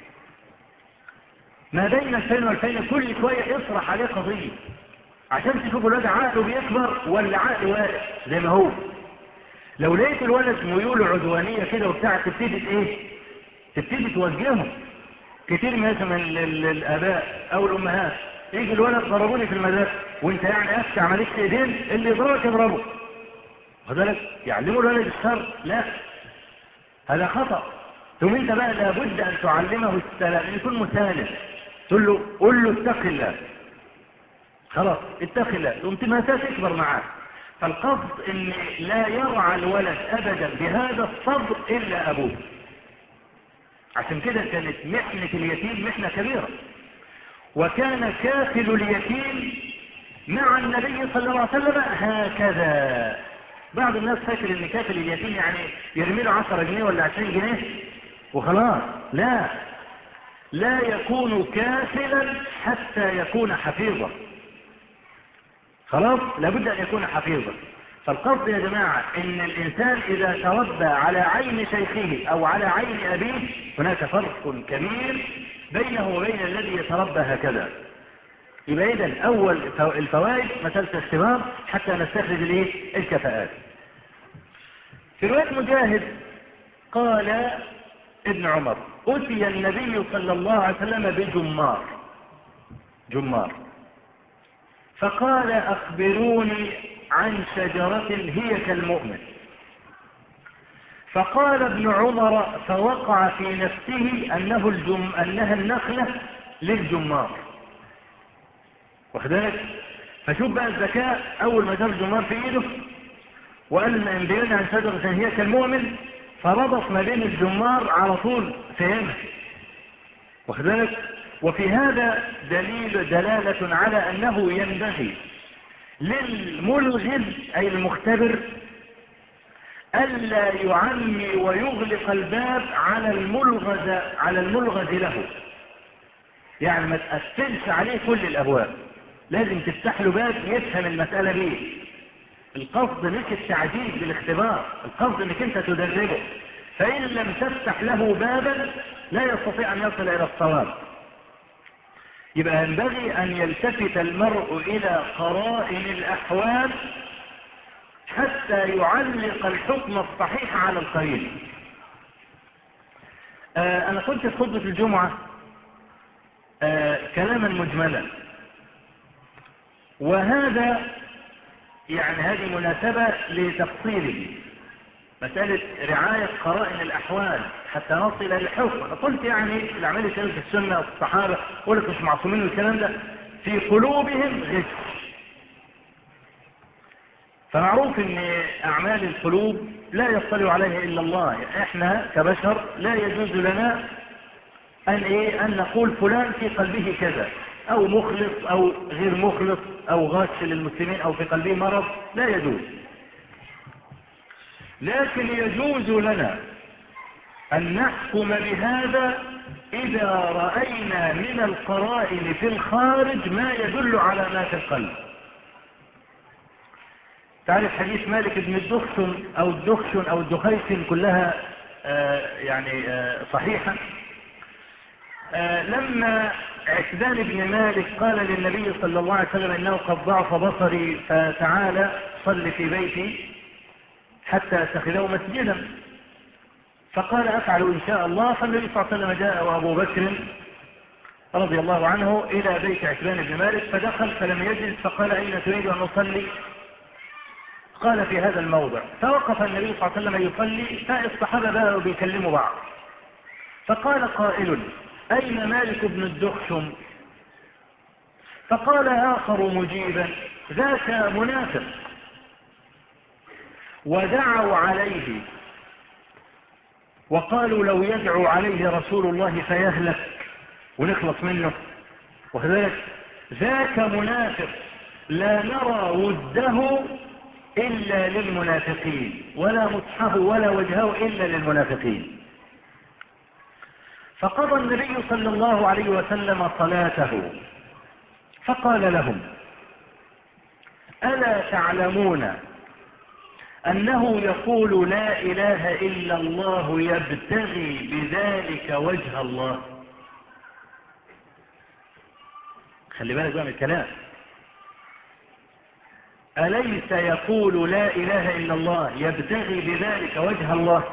ما بين الفين والفين كل شوية اطرح عليه قضية عشان تشوف الولد عقله بيكبر ولا عقله واقف زي ما هو. لو لقيت الولد ميوله عدوانية كده وبتاع، تبتدي ايه؟ تبتدي توجهه. كتير مثلا الاباء او الامهات يجي الولد ضربوني في المدرسة، وانت يعني افتح عملية ايدين، اللي يضربك يضربه، واخد بالك؟ يعلموا الولد الشر؟ لا، هذا خطأ. ثم انت بقى لابد ان تعلمه السلام، يكون مسالم، تقول له قول له اتق الله، خلاص اتق الله، قمت ما تكبر معاه. فالقصد ان لا يرعى الولد ابدا بهذا الصبر الا ابوه. عشان كده كانت محنة اليتيم محنة كبيرة، وكان كافل اليتيم مع النبي صلى الله عليه وسلم هكذا. بعض الناس فاكر ان كافل اليتيم يعني يرمي له 10 جنيه ولا 20 جنيه وخلاص. لا، لا يكون كافلا حتى يكون حفيظا. خلاص، لابد ان يكون حفيظا. فالقصد يا جماعة ان الانسان اذا تربى على عين شيخه او على عين ابيه، هناك فرق كبير بينه وبين الذي يتربى هكذا. يبقى اذا اول الفوائد مسألة الاختبار حتى نستخرج الايه؟ الكفاءات. في رواية مجاهد قال ابن عمر أتي النبي صلى الله عليه وسلم بجمار فقال أخبروني عن شجرة هي كالمؤمن. فقال ابن عمر فوقع في نفسه أنها النخلة للجمار، واخد بالك؟ فشوف بقى الذكاء، أول ما جاب الجمار في إيده وقال انبينا عن شجرة هي كالمؤمن، فربط ما بين الجمار على طول فهمه، واخد بالك؟ وفي هذا دلالة على أنه ينبغي للملغز أي المختبر ألا يعمي ويغلق الباب على الملغز له. يعني ما تقفلش عليه كل الأبواب، لازم تفتح له باب يفهم المسألة دي. القصد مش التعجيز بالاختبار، القصد انك انت تدربه، فإن لم تفتح له بابا لا يستطيع أن يصل إلى الصواب. يبقى ينبغي أن يلتفت المرء إلى قرائن الأحوال حتى يعلق الحكم الصحيح على القرين. أنا قلت في خطبة الجمعة كلاما مجملا، وهذا يعني هذه مناسبة لتفصيله، مسألة رعاية قرائن الأحوال حتى نصل إلى الحكم. قلت يعني الأعمال التي في السنة والصحابة قلت مش معصومين الكلام ده، في قلوبهم غش. فمعروف ان أعمال القلوب لا يطلع عليها إلا الله. احنا كبشر لا يجوز لنا أن نقول فلان في قلبه كذا، أو مخلص أو غير مخلص أو غاش للمسلمين أو في قلبه مرض، لا يجوز. لكن يجوز لنا أن نحكم بهذا إذا رأينا من القرائن في الخارج ما يدل على ما في القلب. تعرف حديث مالك بن الدخشن أو الدخيشن كلها يعني صحيحة. لما عتبان بن مالك قال للنبي صلى الله عليه وسلم إنه قد ضعف بصري فتعالى صل في بيتي حتى اتخذه مسجدا، فقال أفعل إن شاء الله. فالنبي صلى الله عليه وسلم جاء وأبو بكر رضي الله عنه إلى بيت عتبان بن مالك فدخل فلم يجلس، فقال أين تريد أن أصلي؟ قال في هذا الموضع. فوقف النبي صلى الله عليه وسلم يصلي، فالصحابة بقوا بيكلموا بعض، فقال قائل أين مالك بن الدخشم؟ فقال آخر مجيبا ذاك منافق. ودعوا عليه وقالوا لو يدعو عليه رسول الله فيهلك ونخلص منه، وكذلك ذاك منافق لا نرى وده إلا للمنافقين ولا مصحه ولا وجهه إلا للمنافقين. فقضى النبي صلى الله عليه وسلم صلاته فقال لهم ألا تعلمون أنه يقول لا إله إلا الله يبتغي بذلك وجه الله؟ خلي بالك بقى من الكلام. أليس يقول لا إله إلا الله يبتغي بذلك وجه الله؟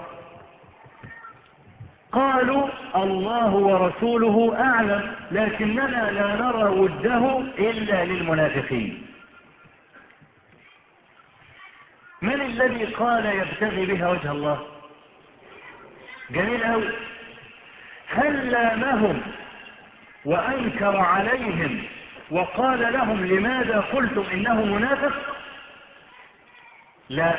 قالوا الله ورسوله أعلم لكننا لا نرى وده إلا للمنافقين. من الذي قال يبتغي بها وجه الله؟ جميل أوي. هل لامهم وأنكر عليهم وقال لهم لماذا قلتم إنه منافق؟ لا،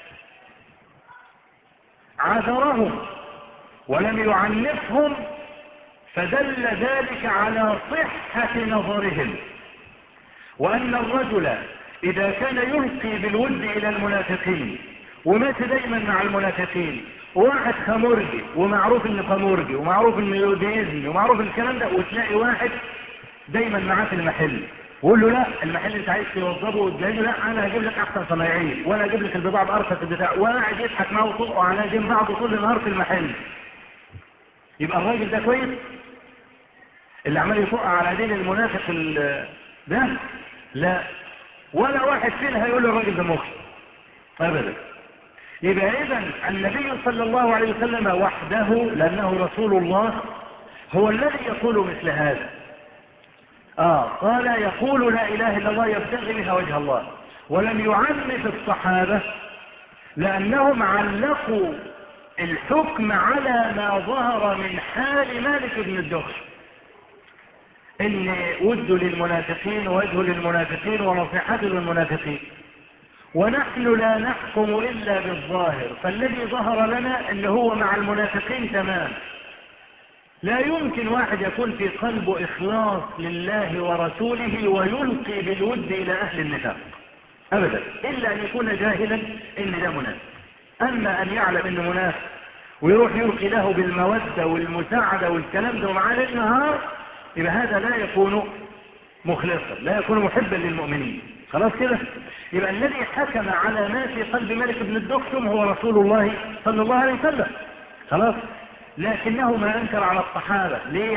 عذرهم ولم يعنفهم، فدل ذلك على صحة نظرهم، وأن الرجل إذا كان يلقي بالود إلى المنافقين وماشي دايما مع المنافقين، واحد خمرجي ومعروف انه خمرجي ومعروف انه بيزني ومعروف الكلام ده، وتلاقي واحد دايما معاه في المحل وقول له لا المحل انت عايز توظفه، وتلاقي له لا انا هجيب لك احسن صنايعيه وانا هجيب لك البضاعه بارخص البتاع، وقاعد يضحك معاه وطقه على جنب بعض طول النهار في المحل، يبقى الراجل ده كويس؟ اللي عمال يطق على دين المنافق ده؟ لا، ولا واحد فينا هيقول له الراجل ده مخطئ ابدا. يبقى اذا النبي صلى الله عليه وسلم وحده لانه رسول الله هو الذي يقول مثل هذا. قال يقول لا اله الا الله يبتغي بها وجه الله، ولم يعنف الصحابه لانهم علقوا الحكم على ما ظهر من حال مالك بن الدخشم، ان وده للمنافقين ووجهه للمنافقين ونصيحته للمنافقين، ونحن لا نحكم إلا بالظاهر، فالذي ظهر لنا أنه هو مع المنافقين تمام. لا يمكن واحد يكون في قلبه إخلاص لله ورسوله ويلقي بالود إلى أهل النفاق أبدا، إلا أن يكون جاهلا إن ده منافق. أما أن يعلم أنه منافق ويروح يلقي له بالمودة والمساعدة والكلام ده مع النهار، يبقى هذا لا يكون مخلصا، لا يكون محبا للمؤمنين. خلاص كده؟ يبقى الذي حكم على ما في قلب مالك بن الدخشم هو رسول الله صلى الله عليه وسلم. خلاص؟ لكنه ما أنكر على الصحابة. ليه؟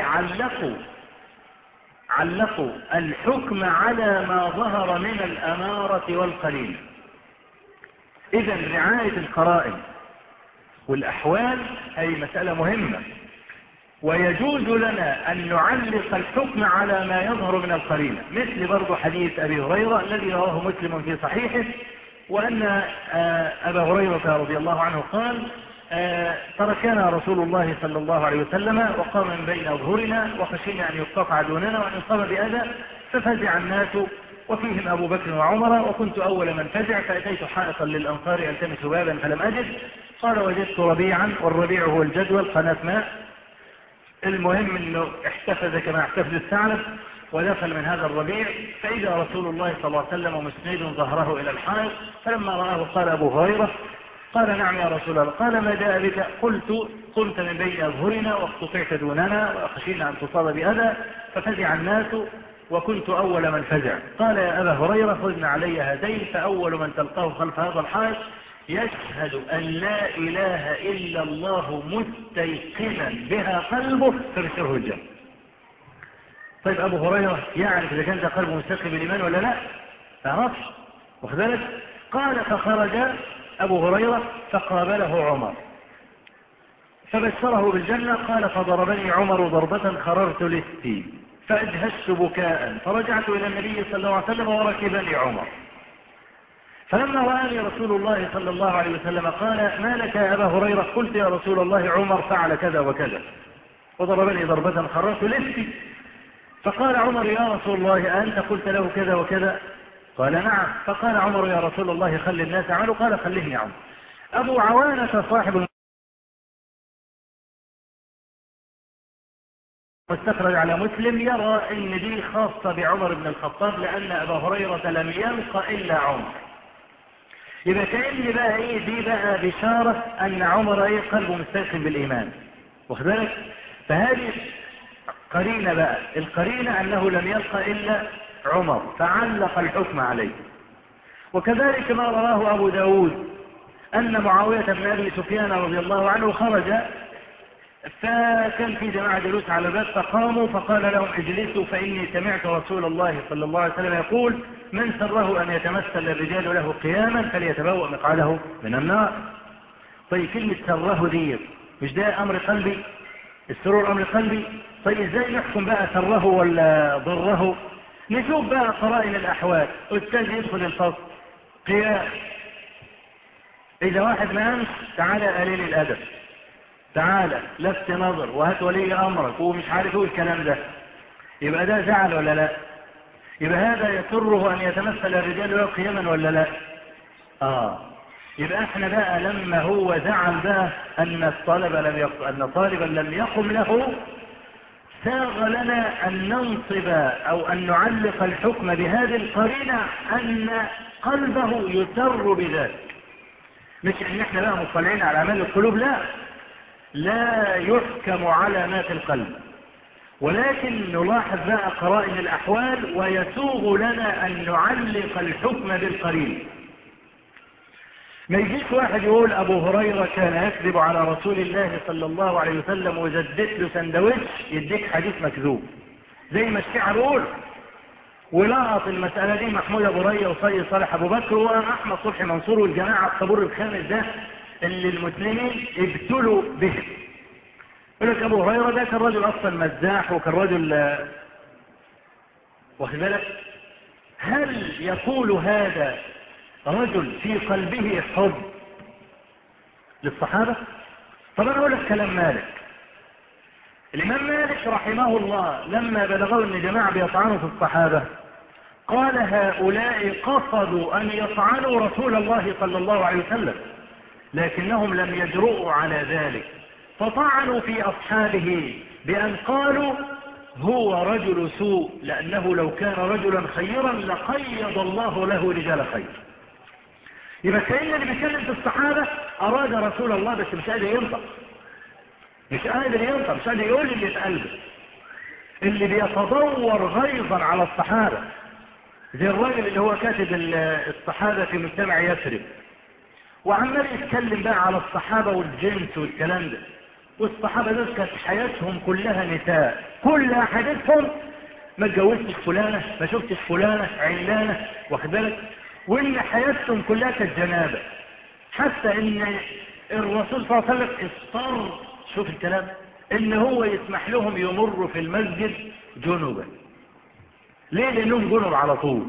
علقوا الحكم على ما ظهر من الأمارة والقليل. إذا رعاية القرائن والأحوال هي مسألة مهمة، ويجوز لنا أن نعلق الحكم على ما يظهر من القرينة، مثل برضو حديث أبي هريرة الذي رواه مسلم في صحيحه، وأن أبا هريرة رضي الله عنه قال تركنا رسول الله صلى الله عليه وسلم وقام من بين أظهرنا وخشينا أن يقطع دوننا وأن يصاب بأذى، ففزع الناس وفيهم أبو بكر وعمر، وكنت أول من فزع، فأتيت حائطا للأنصار ألتمس بابا فلم أجد، قال وجدت ربيعا، والربيع هو الجدول قناة ماء، المهم انه احتفظ كما احتفظ الثعلب، ودخل من هذا الربيع فإذا رسول الله صلى الله عليه وسلم مسند ظهره إلى الحائط، فلما رآه قال أبو هريرة قال نعم يا رسول الله، قال ما جاء بك؟ قلت قمت من بين أظهرنا واقتطعت دوننا وخشينا أن تصاب بأذى ففزع الناس وكنت أول من فزع. قال يا أبا هريرة خذنا علي هذين، فأول من تلقاه خلف هذا الحائط يشهد أن لا إله إلا الله مستيقنا بها قلبه فبشره الجنة. طيب أبو هريرة يعرف إذا كان ده قلبه مستقيم بالإيمان ولا لا؟ تعرفش، واخد بالك؟ قال فخرج أبو هريرة فقابله عمر فبشره بالجنة. قال فضربني عمر ضربة خررت لستي فأجهشت بكاء فرجعت إلى النبي صلى الله عليه وسلم وركبني عمر. فلما رآني رسول الله صلى الله عليه وسلم قال ما لك يا أبا هريرة؟ قلت يا رسول الله عمر فعل كذا وكذا وضربني ضربة خررت لستي. فقال عمر يا رسول الله أنت قلت له كذا وكذا؟ قال نعم. فقال عمر يا رسول الله خلي الناس عنه. قال خليني عنه. أبو عوانة صاحب مستخرج على مسلم يرى ان دي خاصة بعمر بن الخطاب لأن أبا هريرة لم يلق إلا عمر. يبقى كأن بقى ايه دي بقى بشارة أن عمر ايه قلبه مستيقن بالإيمان، واخد بالك؟ فهذه قرينة بقى، القرينة أنه لم يلق إلا عمر فعلق الحكم عليه. وكذلك ما رواه أبو داود أن معاوية بن أبي سفيان رضي الله عنه خرج فكان في جماعة جلوس على الباب فقاموا فقال لهم اجلسوا فإني سمعت رسول الله صلى الله عليه وسلم يقول من سره أن يتمثل الرجال له قياما فليتبوأ مقعده من النار. طيب كلمة سره دي مش ده أمر قلبي؟ السرور أمر قلبي. طيب ازاي نحكم بقى سره ولا ضره؟ نشوف بقى قرائن الأحوال. أستاذ يدخل الفصل قيام، إذا واحد ما أمس تعالى قليل الأدب، تعالى لفت نظر وهات ولي أمرك ومش عارف ايه الكلام ده، يبقى ده زعل ولا لا؟ يبقى هذا يسره أن يتمثل الرجال له قياما ولا لا؟ يبقى احنا بقى لما هو زعل بقى أن طالبا لم يقم له ساغ لنا أن ننصب أو أن نعلق الحكم بهذه القرينة أن قلبه يسر بذلك، مش ان احنا بقى مطلعين على أعمال القلوب، لا يحكم على ما في القلب، ولكن نلاحظ بقى قرائن الأحوال ويسوغ لنا أن نعلق الحكم بالقرين. ما يجيش واحد يقول أبو هريرة كان يكذب على رسول الله صلى الله عليه وسلم وزدت له سندويتش يديك حديث مكذوب زي ما الشيعة يقول، ولقط المسألة دي محمود أبو ريا وسيد صالح أبو بكر وأحمد صبحي منصور والجماعة الطابور الخامس ده اللي المسلمين ابتلوا به. يقول لك أبو هريرة ده كان رجل أصلا مزاح وكان رجل واخد بالك. هل يقول هذا رجل في قلبه حب للصحابة؟ طب أنا أقول لك كلام مالك. الإمام مالك رحمه الله لما بلغوا أن جماعة بيطعنوا في الصحابة قال هؤلاء قصدوا أن يطعنوا رسول الله صلى الله عليه وسلم لكنهم لم يجرؤوا على ذلك فطعنوا في أصحابه بأن قالوا هو رجل سوء لأنه لو كان رجلا خيرا لقيض الله له رجال خير. يبقى كأن اللي بيتكلم في الصحابة أراد رسول الله بس مش قادر ينطق، مش قادر يقول اللي في قلبه، اللي بيتدور غيظا على الصحابة زي الراجل اللي هو كاتب الصحابة في مجتمع يثرب وعمال يتكلم بقى على الصحابة والجنس والكلام ده، والصحابة دول كانت حياتهم كلها نساء، كل حديثهم ما اتجوزتش فلانة ما شفتش فلانة علانة واخد بالك، وان حياتهم كلها كانت جنابة، حتى ان الرسول صلى الله عليه وسلم اضطر شوف الكلام ان هو يسمح لهم يمروا في المسجد جنوبا. ليه؟ لانهم جنوب على طول.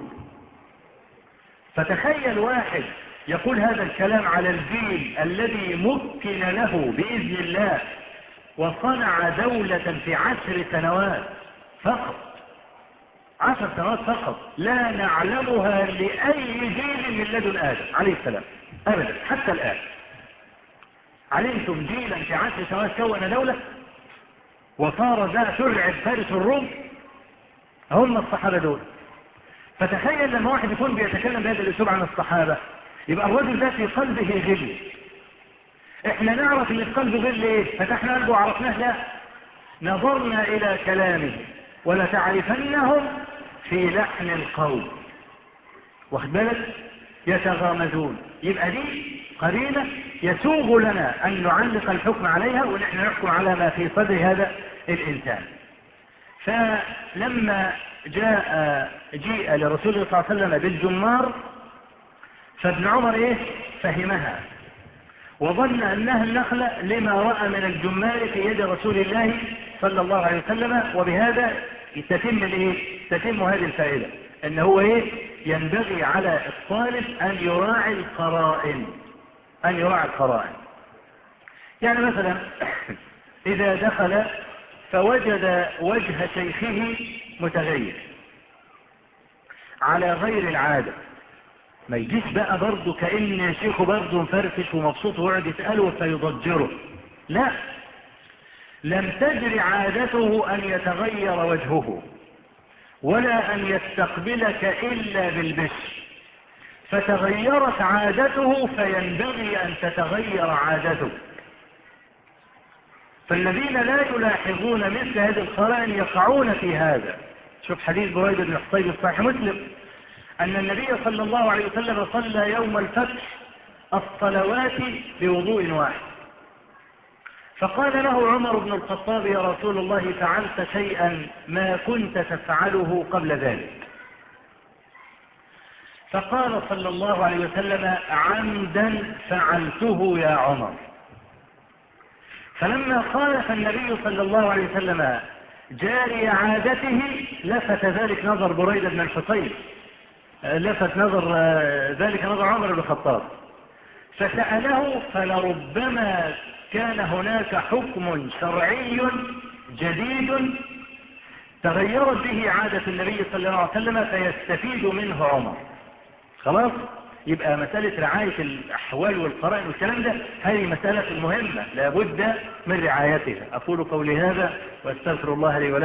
فتخيل واحد يقول هذا الكلام على الجيل الذي مكن له بإذن الله وصنع دولة في 10 سنوات فقط، 10 سنوات فقط، لا نعلمها لأي جيل من لدن آدم عليه السلام أبدا حتى الآن. علمتم جيلا في 10 سنوات كون دولة وصار ذا ترعب فارس الروم؟ هم الصحابة دول. فتخيل لما واحد يكون بيتكلم بهذا الأسلوب عن الصحابة يبقى الرجل ده في قلبه غل. احنا نعرف اللي في قلبه غل ايه؟ فتحنا قلبه وعرفناه؟ لا، نظرنا الى كلامه ولا تعرفنهم في لحن القول واخد بالك يتغامزون. يبقى دي قرينة يسوغ لنا ان نعلق الحكم عليها ونحن نحكم على ما في صدر هذا الانسان. فلما جيء لرسول الله صلى الله عليه وسلم بالجمار، فابن عمر فهمها وظن أنها النخلة لما رأى من الجمار في يد رسول الله صلى الله عليه وسلم، وبهذا تتم هذه الفائدة، أنه هو ينبغي على الطالب أن يراعي القرائن. يعني مثلا إذا دخل فوجد وجه شيخه متغير على غير العادة، ما يجيش بقى برضه كأن شيخه برضه مفرفش ومبسوط ويقعد يسأله فيضجره، لا، لم تجر عادته أن يتغير وجهه ولا أن يستقبلك إلا بالبشر، فتغيرت عادته فينبغي أن تتغير عادته. فالذين لا يلاحظون مثل هذه القرائن يقعون في هذا. شوف حديث بريدة بن حصيب صحيح مسلم أن النبي صلى الله عليه وسلم صلى يوم الفتح الصلوات بوضوء واحد، فقال له عمر بن الخطاب: يا رسول الله، فعلت شيئا ما كنت تفعله قبل ذلك. فقال صلى الله عليه وسلم: عمدا فعلته يا عمر. فلما خالف النبي صلى الله عليه وسلم جاري عادته لفت ذلك نظر بريدة بن الحصيب، لفت ذلك نظر عمر بن الخطاب، فسأله: فلربما كان هناك حكم شرعي جديد تغيرت به عادة النبي صلى الله عليه وسلم فيستفيد منه عمر. خلاص، يبقى مسألة رعاية الأحوال والقرائن والكلام ده هذه مسألة مهمة لابد من رعايتها. أقول قولي هذا وأستغفر الله لي ولكم.